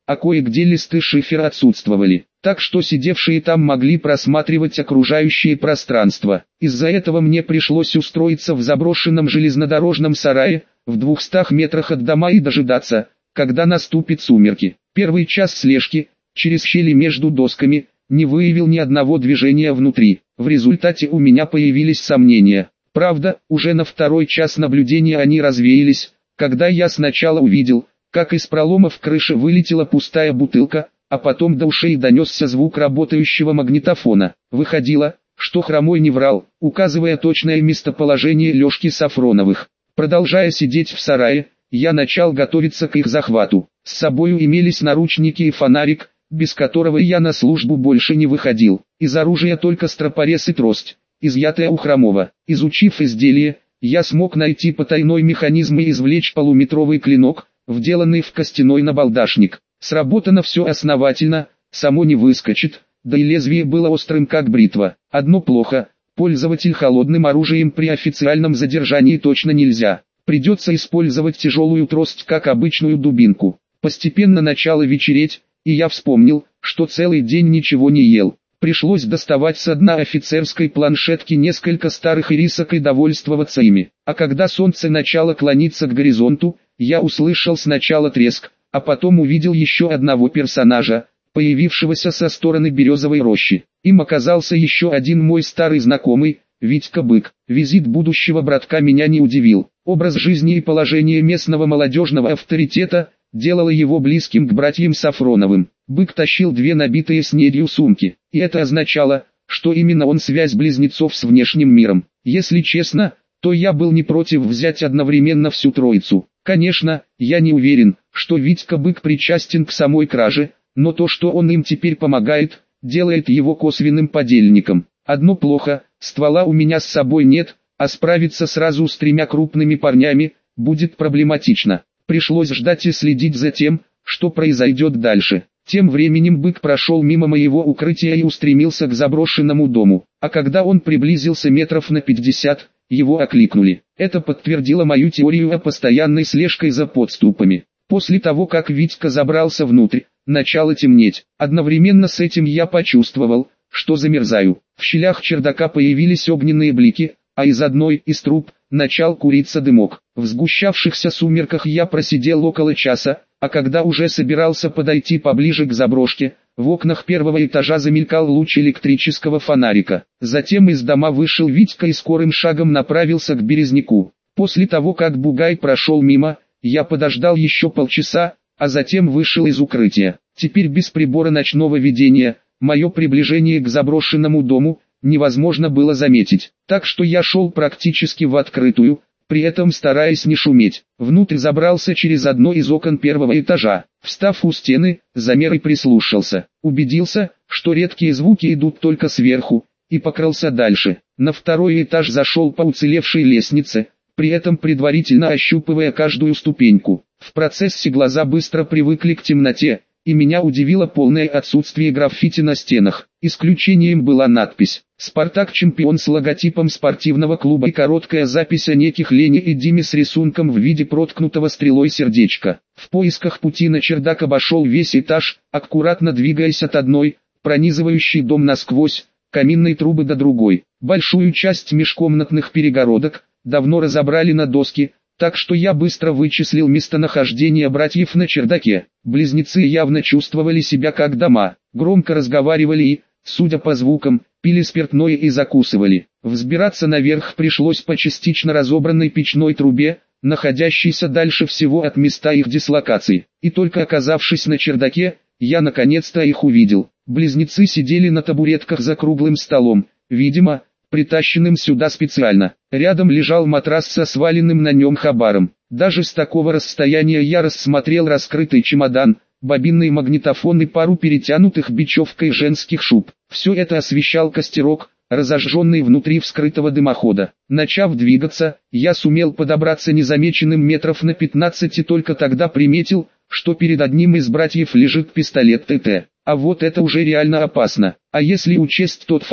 а кое-где листы шифера отсутствовали, так что сидевшие там могли просматривать окружающее пространство. Из-за этого мне пришлось устроиться в заброшенном железнодорожном сарае, в 200 метрах от дома и дожидаться, когда наступит сумерки. Первый час слежки, через щели между досками, не выявил ни одного движения внутри. В результате у меня появились сомнения. Правда, уже на второй час наблюдения они развеялись, когда я сначала увидел, как из пролома в крыше вылетела пустая бутылка, а потом до ушей донесся звук работающего магнитофона. Выходило, что Хромой не врал, указывая точное местоположение Лёшки Сафроновых. Продолжая сидеть в сарае, я начал готовиться к их захвату. С собою имелись наручники и фонарик, без которого я на службу больше не выходил. Из оружия только стропорез и трость, изъятая у Хромова. Изучив изделие, я смог найти потайной механизм и извлечь полуметровый клинок, вделанный в костяной набалдашник. Сработано все основательно, само не выскочит, да и лезвие было острым как бритва. Одно плохо, пользователь холодным оружием при официальном задержании точно нельзя. Придется использовать тяжелую трость как обычную дубинку. Постепенно начало вечереть, и я вспомнил, что целый день ничего не ел. Пришлось доставать со дна офицерской планшетки несколько старых ирисок и довольствоваться ими. А когда солнце начало клониться к горизонту, я услышал сначала треск, а потом увидел еще одного персонажа, появившегося со стороны березовой рощи. Им оказался еще один мой старый знакомый, Витька Бык. Визит будущего братка меня не удивил. Образ жизни и положение местного молодежного авторитета делало его близким к братьям Сафроновым. Бык тащил 2 набитые снедью сумки, и это означало, что именно он связь близнецов с внешним миром. Если честно, то я был не против взять одновременно всю троицу. Конечно, я не уверен, что Витька Бык причастен к самой краже, но то, что он им теперь помогает, делает его косвенным подельником. Одно плохо, ствола у меня с собой нет, а справиться сразу с 3 крупными парнями будет проблематично. Пришлось ждать и следить за тем, что произойдет дальше. Тем временем Бык прошел мимо моего укрытия и устремился к заброшенному дому, а когда он приблизился метров на 50, его окликнули. Это подтвердило мою теорию о постоянной слежке за подступами. После того, как Витька забрался внутрь, начало темнеть. Одновременно с этим я почувствовал, что замерзаю. В щелях чердака появились огненные блики, а из одной из труб начал куриться дымок. В сгущавшихся сумерках я просидел около часа, а когда уже собирался подойти поближе к заброшке, в окнах первого этажа замелькал луч электрического фонарика. Затем из дома вышел Витька и скорым шагом направился к березняку. После того, как бугай прошел мимо, я подождал еще полчаса, а затем вышел из укрытия. Теперь без прибора ночного видения, мое приближение к заброшенному дому невозможно было заметить. Так что я шел практически в открытую, при этом стараясь не шуметь. Внутрь забрался через одно из окон первого этажа. Встав у стены, замер и прислушался. Убедился, что редкие звуки идут только сверху, и покрался дальше. На второй этаж зашел по уцелевшей лестнице, при этом предварительно ощупывая каждую ступеньку. В процессе глаза быстро привыкли к темноте, и меня удивило полное отсутствие граффити на стенах. Исключением была надпись «Спартак чемпион» с логотипом спортивного клуба и короткая запись о неких Лене и Диме с рисунком в виде проткнутого стрелой сердечка. В поисках пути на чердак обошел весь этаж, аккуратно двигаясь от одной, пронизывающей дом насквозь, каминной трубы до другой. Большую часть межкомнатных перегородок давно разобрали на доски, так что я быстро вычислил местонахождение братьев на чердаке. Близнецы явно чувствовали себя как дома, громко разговаривали и, судя по звукам, пили спиртное и закусывали. Взбираться наверх пришлось по частично разобранной печной трубе, находящейся дальше всего от места их дислокации. И только оказавшись на чердаке, я наконец-то их увидел. Близнецы сидели на табуретках за круглым столом, видимо, притащенным сюда специально. Рядом лежал матрас со сваленным на нем хабаром. Даже с такого расстояния я рассмотрел раскрытый чемодан, бобинный магнитофон и пару перетянутых бечевкой женских шуб. Все это освещал костерок, разожженный внутри вскрытого дымохода. Начав двигаться, я сумел подобраться незамеченным метров на 15 и только тогда приметил, что перед одним из братьев лежит пистолет ТТ. А вот это уже реально опасно. А если учесть тот факт,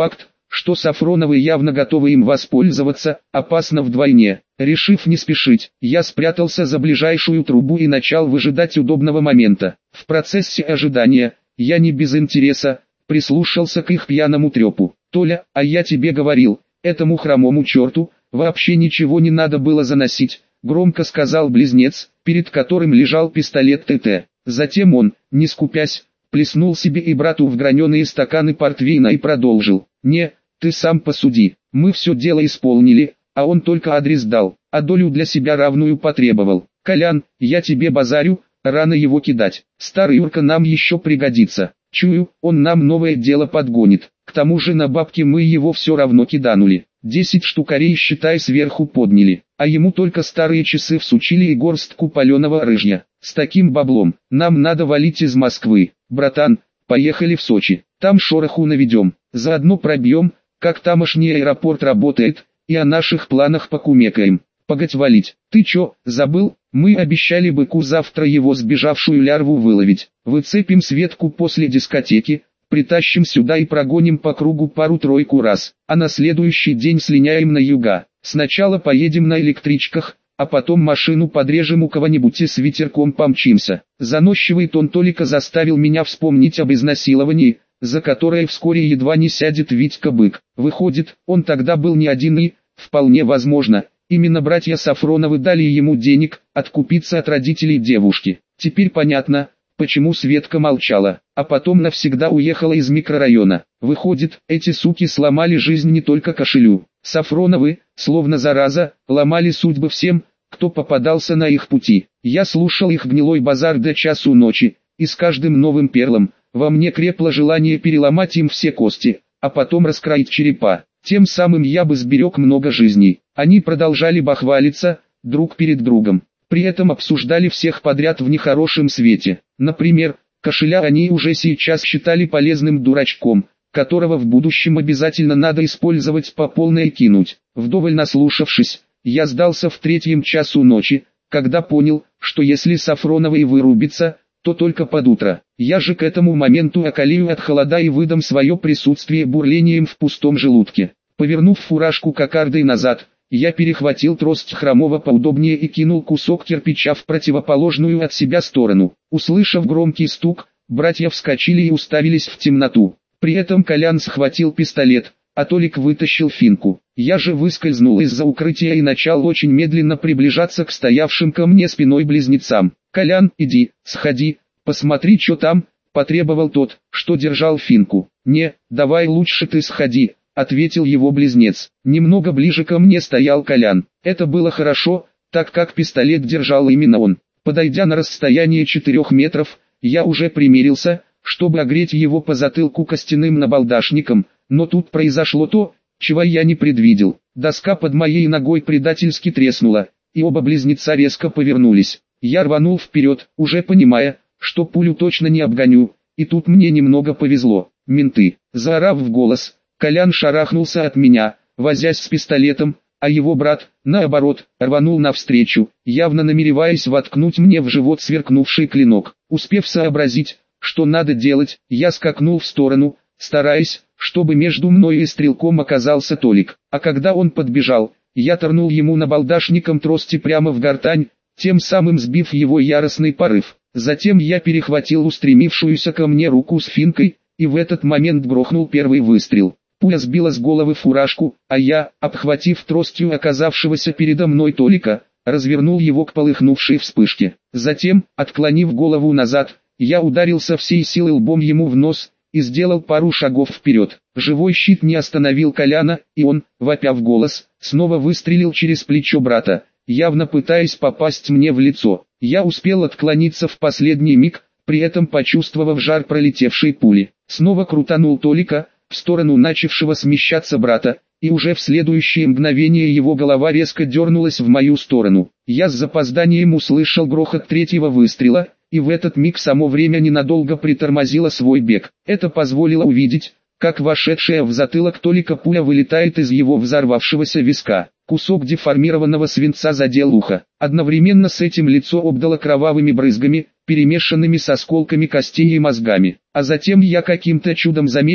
что Сафроновы явно готовы им воспользоваться, опасно вдвойне. Решив не спешить, я спрятался за ближайшую трубу и начал выжидать удобного момента. В процессе ожидания, я не без интереса, прислушался к их пьяному трепу. «Толя, а я тебе говорил, этому хромому черту, вообще ничего не надо было заносить», громко сказал близнец, перед которым лежал пистолет ТТ. Затем он, не скупясь, плеснул себе и брату в граненые стаканы портвейна и продолжил. «Не, ты сам посуди, мы все дело исполнили, а он только адрес дал, а долю для себя равную потребовал. Колян, я тебе базарю, рано его кидать, старый Юрка нам еще пригодится. Чую, он нам новое дело подгонит, к тому же на бабки мы его все равно киданули. 10 штукарей считай сверху подняли, а ему только старые часы всучили и горстку паленого рыжья. С таким баблом, нам надо валить из Москвы. Братан, поехали в Сочи, там шороху наведем, заодно пробьем, как тамошний аэропорт работает, и о наших планах покумекаем. Погодь валить, ты чё, забыл? Мы обещали быку завтра его сбежавшую лярву выловить. Выцепим Светку после дискотеки, притащим сюда и прогоним по кругу пару-тройку раз, а на следующий день слиняем на юга. Сначала поедем на электричках, а потом машину подрежем у кого-нибудь и с ветерком помчимся. Заносчивый тон Толика заставил меня вспомнить об изнасиловании, за которое вскоре едва не сядет Витька Бык. Выходит, он тогда был не один и, вполне возможно, именно братья Сафроновы дали ему денег, откупиться от родителей девушки. Теперь понятно, почему Светка молчала, а потом навсегда уехала из микрорайона. Выходит, эти суки сломали жизнь не только кошелю. Сафроновы, словно зараза, ломали судьбы всем, кто попадался на их пути. Я слушал их гнилой базар до часу ночи, и с каждым новым перлом, во мне крепло желание переломать им все кости, а потом раскроить черепа. Тем самым я бы сберег много жизней. Они продолжали бахвалиться, друг перед другом. При этом обсуждали всех подряд в нехорошем свете. Например, кошеля они уже сейчас считали полезным дурачком, которого в будущем обязательно надо использовать по полной и кинуть. Вдоволь наслушавшись, я сдался в 3-м часу ночи, когда понял, что если Сафронова и вырубится, то только под утро. Я же к этому моменту околею от холода и выдам свое присутствие бурлением в пустом желудке. Повернув фуражку кокардой назад, я перехватил трость хромого поудобнее и кинул кусок кирпича в противоположную от себя сторону. Услышав громкий стук, братья вскочили и уставились в темноту. При этом Колян схватил пистолет, а Толик вытащил финку. Я же выскользнул из-за укрытия и начал очень медленно приближаться к стоявшим ко мне спиной близнецам. «Колян, иди, сходи, посмотри, что там», — потребовал тот, что держал финку. «Не, давай лучше ты сходи», — ответил его близнец. Немного ближе ко мне стоял Колян. Это было хорошо, так как пистолет держал именно он. Подойдя на расстояние 4 метров, я уже примерился, чтобы огреть его по затылку костяным набалдашником, но тут произошло то, чего я не предвидел. Доска под моей ногой предательски треснула, и оба близнеца резко повернулись. Я рванул вперед, уже понимая, что пулю точно не обгоню, и тут мне немного повезло. Менты. Заорав в голос, Колян шарахнулся от меня, возясь с пистолетом, а его брат, наоборот, рванул навстречу, явно намереваясь воткнуть мне в живот сверкнувший клинок. Успев сообразить, что надо делать, я скакнул в сторону, стараясь, чтобы между мной и стрелком оказался Толик. А когда он подбежал, я торнул ему набалдашником трости прямо в гортань, тем самым сбив его яростный порыв. Затем я перехватил устремившуюся ко мне руку с финкой, и в этот момент грохнул первый выстрел. Пуля сбила с головы фуражку, а я, обхватив тростью оказавшегося передо мной Толика, развернул его к полыхнувшей вспышке. Затем, отклонив голову назад, я ударился всей силой лбом ему в нос и сделал пару шагов вперед. Живой щит не остановил Коляна, и он, вопя в голос, снова выстрелил через плечо брата, явно пытаясь попасть мне в лицо. Я успел отклониться в последний миг, при этом почувствовав жар пролетевшей пули. Снова крутанул Толика в сторону начавшего смещаться брата, и уже в следующее мгновение его голова резко дернулась в мою сторону. Я с запозданием услышал грохот 3-го выстрела, и в этот миг само время ненадолго притормозило свой бег. Это позволило увидеть, как вошедшая в затылок Толика пуля вылетает из его взорвавшегося виска. Кусок деформированного свинца задел ухо. Одновременно с этим лицо обдало кровавыми брызгами, перемешанными с осколками костей и мозгами. А затем я каким-то чудом заметил,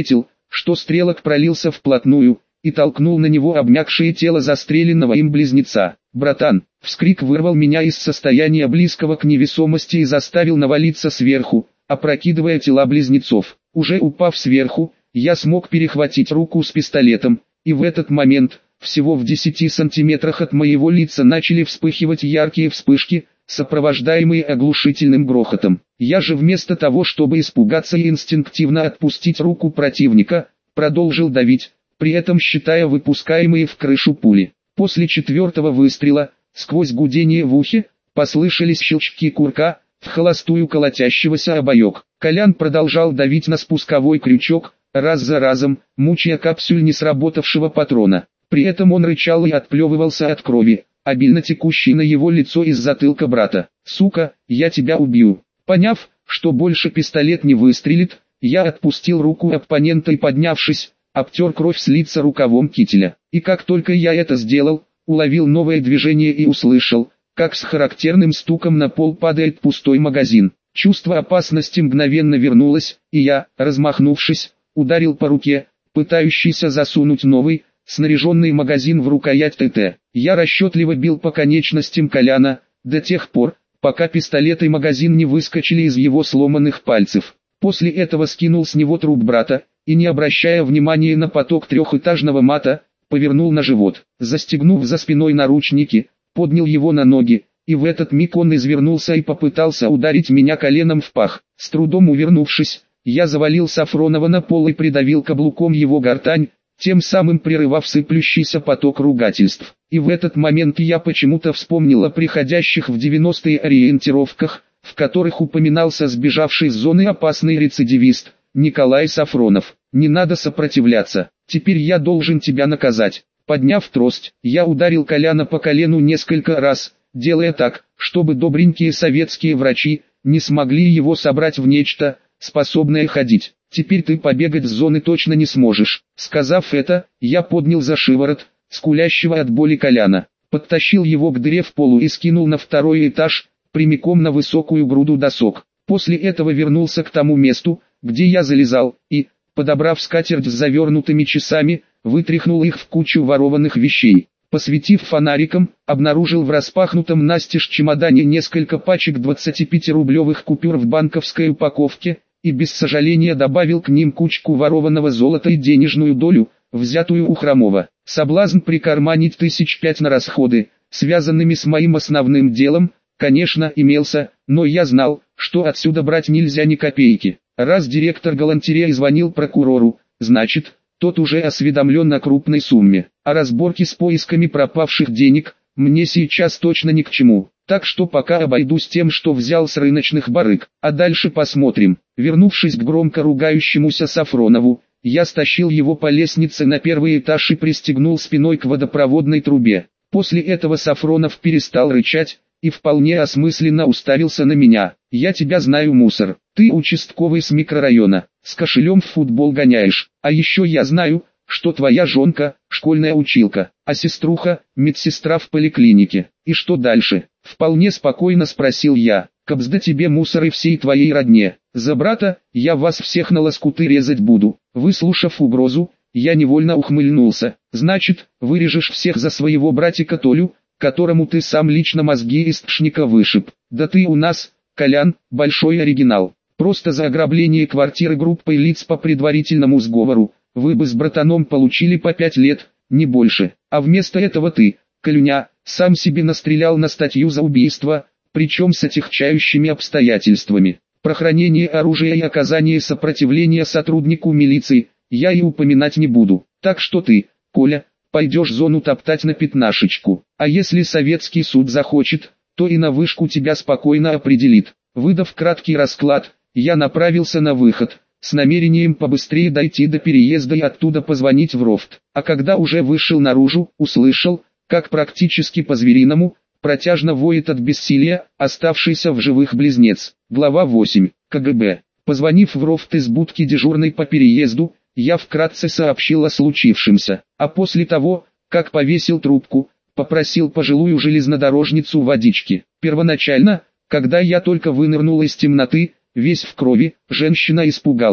что стрелок пролился вплотную, и толкнул на него обмякшее тело застреленного им близнеца. «Братан!» Вскрик вырвал меня из состояния близкого к невесомости и заставил навалиться сверху, опрокидывая тела близнецов. Уже упав сверху, я смог перехватить руку с пистолетом, и в этот момент, всего в 10 сантиметрах от моего лица начали вспыхивать яркие вспышки, сопровождаемые оглушительным грохотом. Я же вместо того, чтобы испугаться и инстинктивно отпустить руку противника, продолжил давить, при этом считая выпускаемые в крышу пули. После 4-го выстрела, сквозь гудение в ухе, послышались щелчки курка, в холостую колотящегося обоек. Колян продолжал давить на спусковой крючок, раз за разом, мучая капсюль несработавшего патрона. При этом он рычал и отплевывался от крови, обильно текущей на его лицо из затылка брата. «Сука, я тебя убью!» Поняв, что больше пистолет не выстрелит, я отпустил руку оппонента и, поднявшись, обтер кровь с лица рукавом кителя. И как только я это сделал, уловил новое движение и услышал, как с характерным стуком на пол падает пустой магазин. Чувство опасности мгновенно вернулось, и я, размахнувшись, ударил по руке, пытающийся засунуть новый, снаряженный магазин в рукоять ТТ. Я расчетливо бил по конечностям Коляна, до тех пор, пока пистолет и магазин не выскочили из его сломанных пальцев. После этого скинул с него труп брата, и, не обращая внимания на поток трехэтажного мата, повернул на живот. Застегнув за спиной наручники, поднял его на ноги, и в этот миг он извернулся и попытался ударить меня коленом в пах. С трудом увернувшись, я завалил Сафронова на пол и придавил каблуком его гортань, тем самым прерывав сыплющийся поток ругательств. И в этот момент я почему-то вспомнил о приходящих в 90-е ориентировках, в которых упоминался сбежавший с зоны опасный рецидивист, Николай Сафронов. «Не надо сопротивляться, теперь я должен тебя наказать». Подняв трость, я ударил Коляна по колену несколько раз, делая так, чтобы добренькие советские врачи не смогли его собрать в нечто, способное ходить. «Теперь ты побегать с зоны точно не сможешь». Сказав это, я поднял за шиворот, скулящего от боли Коляна, подтащил его к дыре в полу и скинул на 2-й этаж, прямиком на высокую груду досок. После этого вернулся к тому месту, где я залезал, и, подобрав скатерть с завернутыми часами, вытряхнул их в кучу ворованных вещей. Посветив фонариком, обнаружил в распахнутом настежь чемодане несколько пачек 25-рублевых купюр в банковской упаковке, и без сожаления добавил к ним кучку ворованного золота и денежную долю, взятую у Хромова. Соблазн прикарманить 5 на расходы, связанными с моим основным делом, конечно, имелся, но я знал, что отсюда брать нельзя ни копейки. Раз директор галантереи звонил прокурору, значит, тот уже осведомлен о крупной сумме. А разборки с поисками пропавших денег мне сейчас точно ни к чему. Так что пока обойдусь тем, что взял с рыночных барыг, а дальше посмотрим. Вернувшись к громко ругающемуся Сафронову, я стащил его по лестнице на 1-й этаж и пристегнул спиной к водопроводной трубе. После этого Сафронов перестал рычать и вполне осмысленно уставился на меня. «Я тебя знаю, мусор. Ты участковый с микрорайона, с кошелем в футбол гоняешь. А еще я знаю, что твоя жонка – школьная училка, а сеструха – медсестра в поликлинике. И что дальше?» Вполне спокойно спросил я. «Кабзда тебе, мусор, и всей твоей родне. За брата я вас всех на лоскуты резать буду». Выслушав угрозу, я невольно ухмыльнулся. «Значит, вырежешь всех за своего братика Толю, которому ты сам лично мозги из тшника вышиб. Да ты у нас, Колян, большой оригинал. Просто за ограбление квартиры группой лиц по предварительному сговору вы бы с братаном получили по 5 лет, не больше. А вместо этого ты, Колюня, сам себе настрелял на статью за убийство, причем с отягчающими обстоятельствами. Про хранение оружия и оказание сопротивления сотруднику милиции я и упоминать не буду. Так что ты, Коля, пойдешь зону топтать на пятнашечку. А если советский суд захочет, то и на вышку тебя спокойно определит». Выдав краткий расклад, я направился на выход, с намерением побыстрее дойти до переезда и оттуда позвонить в Рофт. А когда уже вышел наружу, услышал, как практически по-звериному, протяжно воет от бессилия, оставшийся в живых близнец. Глава 8. КГБ. Позвонив в Рофт из будки дежурной по переезду, я вкратце сообщил о случившемся, а после того, как повесил трубку, попросил пожилую железнодорожницу водички. Первоначально, когда я только вынырнул из темноты, весь в крови, женщина испугалась.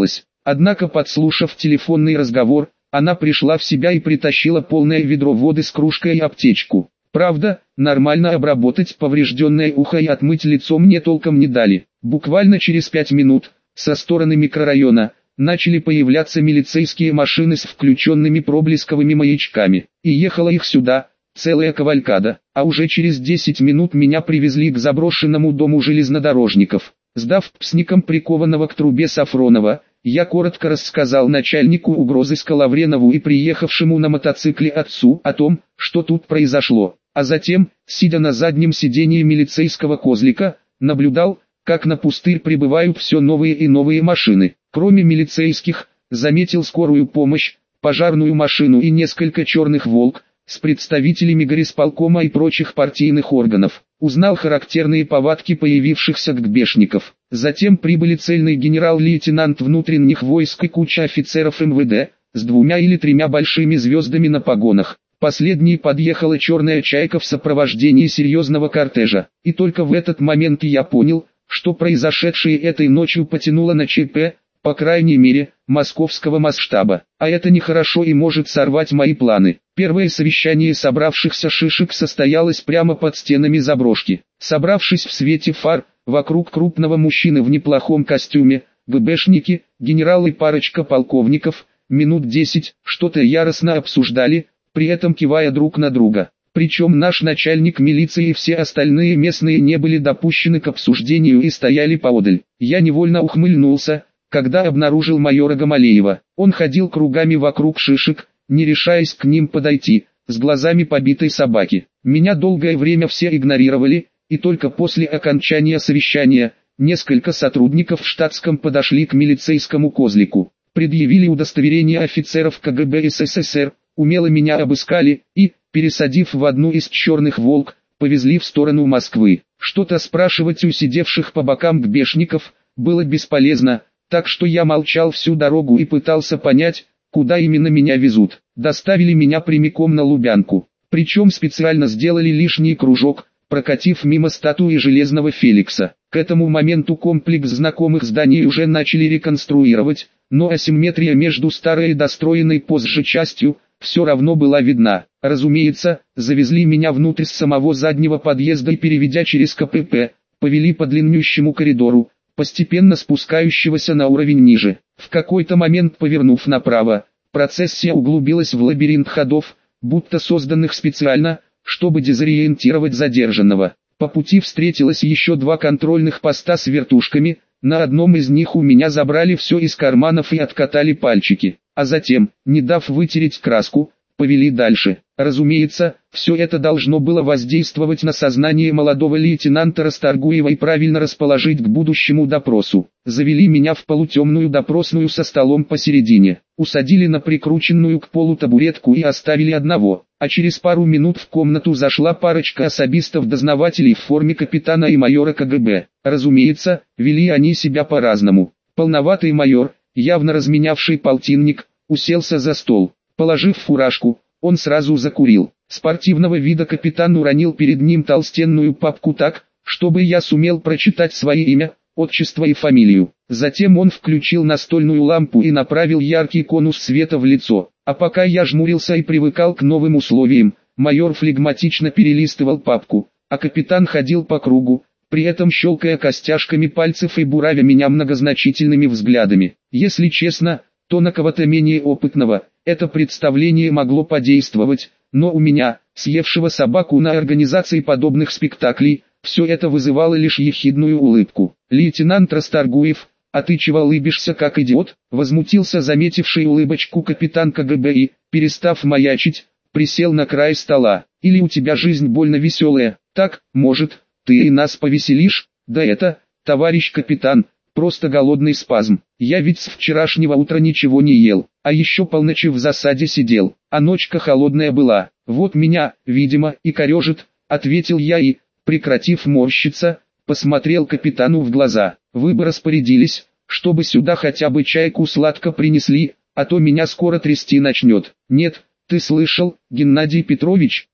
Однако, подслушав телефонный разговор, она пришла в себя и притащила полное ведро воды с кружкой и аптечку. Правда, нормально обработать поврежденное ухо и отмыть лицо мне толком не дали. Буквально через 5 минут, со стороны микрорайона, начали появляться милицейские машины с включенными проблесковыми маячками. И ехала их сюда, целая кавалькада, а уже через 10 минут меня привезли к заброшенному дому железнодорожников. Сдав псником прикованного к трубе Сафронова, я коротко рассказал начальнику угрозыска Лавренову и приехавшему на мотоцикле отцу о том, что тут произошло, а затем, сидя на заднем сидении милицейского козлика, наблюдал, как на пустырь прибывают все новые и новые машины. Кроме милицейских, заметил скорую помощь, пожарную машину и несколько черных «Волк» с представителями горисполкома и прочих партийных органов. Узнал характерные повадки появившихся ГБшников. Затем прибыли цельный генерал-лейтенант внутренних войск и куча офицеров МВД, с 2 или 3 большими звездами на погонах. Последней подъехала черная чайка в сопровождении серьезного кортежа. И только в этот момент я понял, что произошедшее этой ночью потянуло на ЧП, по крайней мере, московского масштаба. А это нехорошо и может сорвать мои планы. Первое совещание собравшихся шишек состоялось прямо под стенами заброшки. Собравшись в свете фар, вокруг крупного мужчины в неплохом костюме, ГБшники, генерал и парочка полковников, минут 10, что-то яростно обсуждали, при этом кивая друг на друга. Причем наш начальник милиции и все остальные местные не были допущены к обсуждению и стояли поодаль. Я невольно ухмыльнулся, когда обнаружил майора Гамалеева. Он ходил кругами вокруг шишек, не решаясь к ним подойти, с глазами побитой собаки. Меня долгое время все игнорировали, и только после окончания совещания, несколько сотрудников в штатском подошли к милицейскому козлику, предъявили удостоверение офицеров КГБ СССР, умело меня обыскали и, пересадив в одну из черных «Волк», повезли в сторону Москвы. Что-то спрашивать у сидевших по бокам ГБшников было бесполезно, так что я молчал всю дорогу и пытался понять, куда именно меня везут. Доставили меня прямиком на Лубянку, причем специально сделали лишний кружок, прокатив мимо статуи Железного Феликса. К этому моменту комплекс знакомых зданий уже начали реконструировать, но асимметрия между старой и достроенной позже частью все равно была видна. Разумеется, завезли меня внутрь с самого заднего подъезда и, переведя через КПП, повели по длиннющему коридору, постепенно спускающегося на уровень ниже. В какой-то момент, повернув направо, процессия углубилась в лабиринт ходов, будто созданных специально, чтобы дезориентировать задержанного. По пути встретилось еще 2 контрольных поста с вертушками, на одном из них у меня забрали все из карманов и откатали пальчики, а затем, не дав вытереть краску, повели дальше. Разумеется, все это должно было воздействовать на сознание молодого лейтенанта Расторгуева и правильно расположить к будущему допросу. Завели меня в полутемную допросную со столом посередине, усадили на прикрученную к полу табуретку и оставили одного, а через пару минут в комнату зашла парочка особистов-дознавателей в форме капитана и майора КГБ. Разумеется, вели они себя по-разному. Полноватый майор, явно разменявший полтинник, уселся за стол. Положив фуражку, он сразу закурил. Спортивного вида капитан уронил перед ним толстенную папку так, чтобы я сумел прочитать свое имя, отчество и фамилию. Затем он включил настольную лампу и направил яркий конус света в лицо. А пока я жмурился и привыкал к новым условиям, майор флегматично перелистывал папку, а капитан ходил по кругу, при этом щелкая костяшками пальцев и буравя меня многозначительными взглядами. Если честно, то на кого-то менее опытного это представление могло подействовать, но у меня, съевшего собаку на организации подобных спектаклей, все это вызывало лишь ехидную улыбку. «Лейтенант Расторгуев, а ты чего улыбишься как идиот?» — возмутился заметивший улыбочку капитан КГБ и, перестав маячить, присел на край стола. «Или у тебя жизнь больно веселая? Так, может, ты и нас повеселишь?» «Да это, товарищ капитан, просто голодный спазм. Я ведь с вчерашнего утра ничего не ел, а еще полночи в засаде сидел, а ночка холодная была. Вот меня, видимо, и корежит», — ответил я и, прекратив морщиться, посмотрел капитану в глаза. «Вы бы распорядились, чтобы сюда хотя бы чайку сладко принесли, а то меня скоро трясти начнет». «Нет, ты слышал, Геннадий Петрович,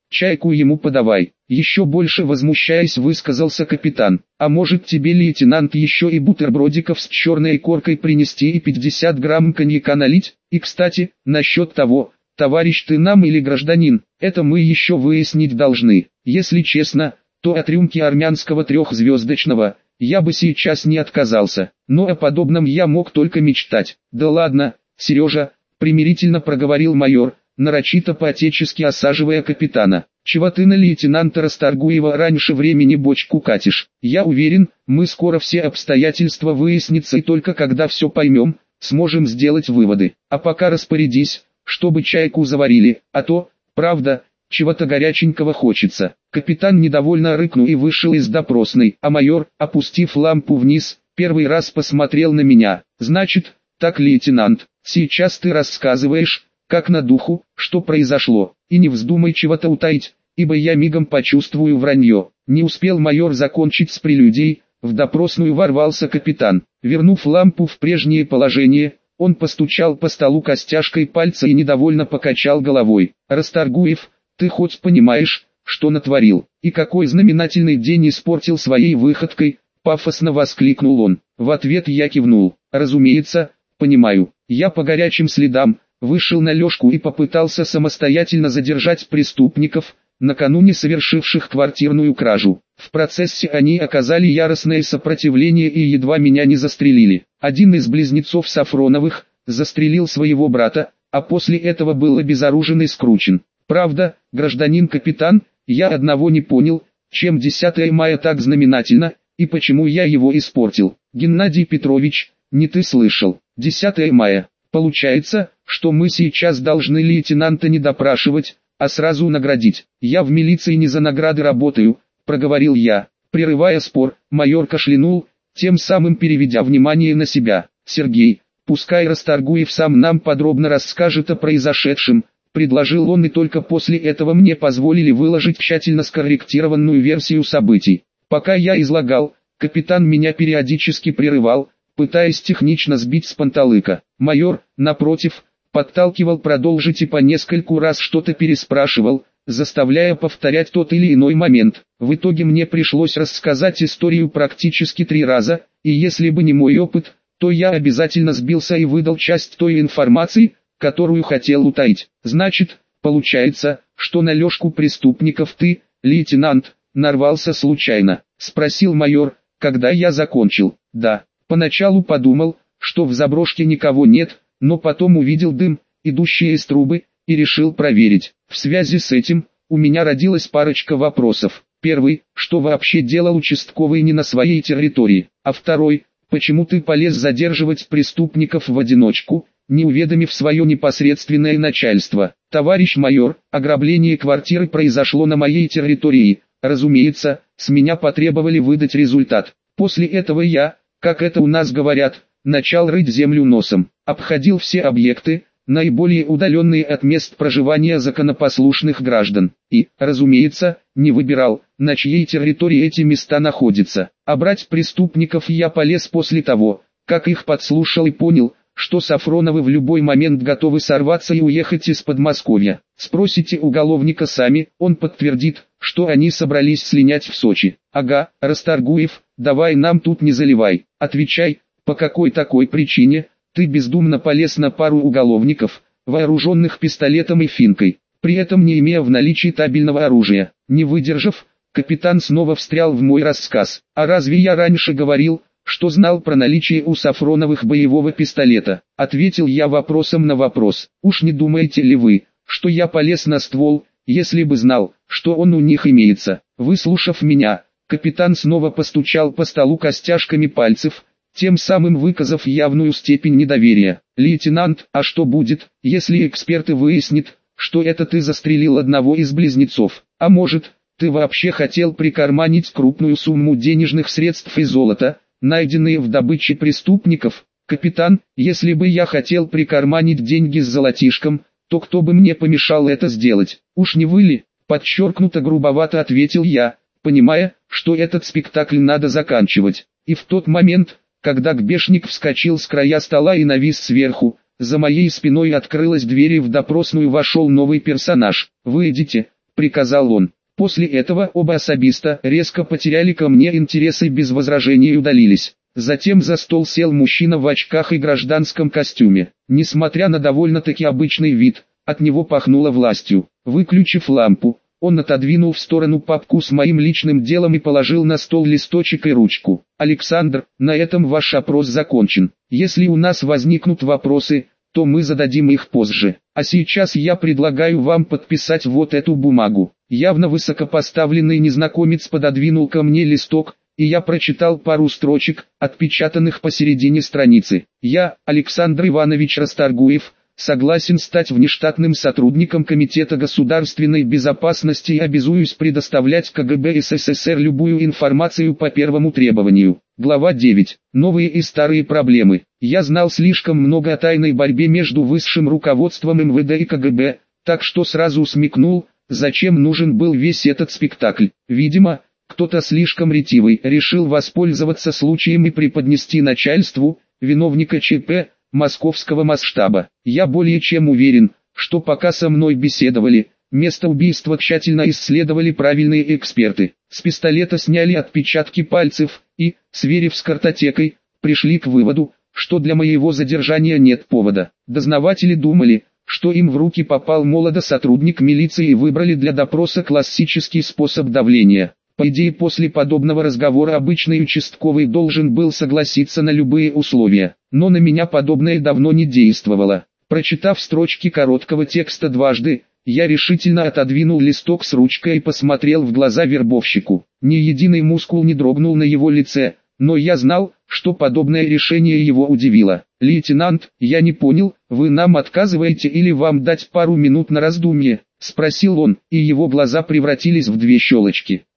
чайку ему подавай. Еще больше возмущаясь высказался капитан. А может тебе, лейтенант, еще и бутербродиков с черной коркой принести и 50 грамм коньяка налить? И кстати, насчет того, товарищ ты нам или гражданин, это мы еще выяснить должны. Если честно, то от рюмки армянского трехзвездочного я бы сейчас не отказался, но о подобном я мог только мечтать. Да ладно, Сережа, примирительно проговорил майор, нарочито по-отечески осаживая капитана. Чего ты на лейтенанта Расторгуева раньше времени бочку катишь? Я уверен, мы скоро все обстоятельства выяснится, и только когда все поймем, сможем сделать выводы. А пока распорядись, чтобы чайку заварили, а то, правда, чего-то горяченького хочется. Капитан недовольно рыкнул и вышел из допросной, а майор, опустив лампу вниз, первый раз посмотрел на меня. Значит, так, лейтенант, сейчас ты рассказываешь, как на духу, что произошло, и не вздумай чего-то утаить, ибо я мигом почувствую вранье. Не успел майор закончить с прелюдией, в допросную ворвался капитан. Вернув лампу в прежнее положение, он постучал по столу костяшкой пальца и недовольно покачал головой. Расторгуев, ты хоть понимаешь, что натворил, и какой знаменательный день испортил своей выходкой, пафосно воскликнул он. В ответ я кивнул. Разумеется, понимаю. Я по горячим следам вышел на лёжку и попытался самостоятельно задержать преступников, накануне совершивших квартирную кражу. В процессе они оказали яростное сопротивление и едва меня не застрелили. Один из близнецов Сафроновых застрелил своего брата, а после этого был обезоружен и скручен. Правда, гражданин капитан, я одного не понял, чем 10 мая так знаменательно, и почему я его испортил. Геннадий Петрович, не ты слышал, 10 мая. Получается, что мы сейчас должны лейтенанта не допрашивать, а сразу наградить. Я в милиции не за награды работаю, проговорил я. Прерывая спор, майор кашлянул, тем самым переведя внимание на себя. Сергей, пускай Расторгуев сам нам подробно расскажет о произошедшем, предложил он, и только после этого мне позволили выложить тщательно скорректированную версию событий. Пока я излагал, капитан меня периодически прерывал, пытаясь технично сбить с панталыка. Майор, напротив, подталкивал продолжить и по нескольку раз что-то переспрашивал, заставляя повторять тот или иной момент. В итоге мне пришлось рассказать историю практически 3 раза, и если бы не мой опыт, то я обязательно сбился и выдал часть той информации, которую хотел утаить. Значит, получается, что на лёжку преступников ты, лейтенант, нарвался случайно? Спросил майор, когда я закончил. Да, поначалу подумал, что в заброшке никого нет, но потом увидел дым, идущий из трубы, и решил проверить. В связи с этим, у меня родилась парочка вопросов. Первый, что вообще делал участковый не на своей территории, а второй, почему ты полез задерживать преступников в одиночку, не уведомив свое непосредственное начальство. Товарищ майор, ограбление квартиры произошло на моей территории, разумеется, с меня потребовали выдать результат. После этого я, как это у нас говорят, начал рыть землю носом, обходил все объекты, наиболее удаленные от мест проживания законопослушных граждан, и, разумеется, не выбирал, на чьей территории эти места находятся. А брать преступников я полез после того, как их подслушал и понял, что Сафроновы в любой момент готовы сорваться и уехать из Подмосковья. Спросите уголовника сами, он подтвердит, что они собрались слинять в Сочи. Ага, Расторгуев, давай нам тут не заливай, отвечай, по какой такой причине ты бездумно полез на пару уголовников, вооруженных пистолетом и финкой, при этом не имея в наличии табельного оружия. Не выдержав, капитан снова встрял в мой рассказ. А разве я раньше говорил, что знал про наличие у Сафроновых боевого пистолета? Ответил я вопросом на вопрос. Уж не думаете ли вы, что я полез на ствол, если бы знал, что он у них имеется? Выслушав меня, капитан снова постучал по столу костяшками пальцев, тем самым выказав явную степень недоверия. Лейтенант, а что будет, если эксперты выяснят, что это ты застрелил одного из близнецов? А может, ты вообще хотел прикарманить крупную сумму денежных средств и золота, найденные в добыче преступников? Капитан, если бы я хотел прикарманить деньги с золотишком, то кто бы мне помешал это сделать? Уж не вы ли? Подчеркнуто грубовато ответил я, понимая, что этот спектакль надо заканчивать. И в тот момент, когда Гбешник вскочил с края стола и навис сверху, за моей спиной открылась дверь и в допросную вошел новый персонаж. «Вы идите», приказал он. После этого оба особиста резко потеряли ко мне интерес и без возражений удалились. Затем за стол сел мужчина в очках и гражданском костюме. Несмотря на довольно-таки обычный вид, от него пахнуло властью. Выключив лампу, он отодвинул в сторону папку с моим личным делом и положил на стол листочек и ручку. «Александр, на этом ваш опрос закончен. Если у нас возникнут вопросы, то мы зададим их позже. А сейчас я предлагаю вам подписать вот эту бумагу». Явно высокопоставленный незнакомец пододвинул ко мне листок, и я прочитал пару строчек, отпечатанных посередине страницы. «Я, Александр Иванович Расторгуев, согласен стать внештатным сотрудником Комитета государственной безопасности и обязуюсь предоставлять КГБ СССР любую информацию по первому требованию». Глава 9. Новые и старые проблемы. Я знал слишком много о тайной борьбе между высшим руководством МВД и КГБ, так что сразу смекнул, зачем нужен был весь этот спектакль. Видимо, кто-то слишком ретивый решил воспользоваться случаем и преподнести начальству, виновника ЧП, московского масштаба. Я более чем уверен, что пока со мной беседовали, место убийства тщательно исследовали правильные эксперты. С пистолета сняли отпечатки пальцев и, сверив с картотекой, пришли к выводу, что для моего задержания нет повода. Дознаватели думали, что им в руки попал сотрудник милиции и выбрали для допроса классический способ давления. По идее, после подобного разговора обычный участковый должен был согласиться на любые условия, но на меня подобное давно не действовало. Прочитав строчки короткого текста дважды, я решительно отодвинул листок с ручкой и посмотрел в глаза вербовщику. Ни единый мускул не дрогнул на его лице, но я знал, что подобное решение его удивило. «Лейтенант, я не понял, вы нам отказываете или вам дать пару минут на раздумье?» — спросил он, и его глаза превратились в две щелочки.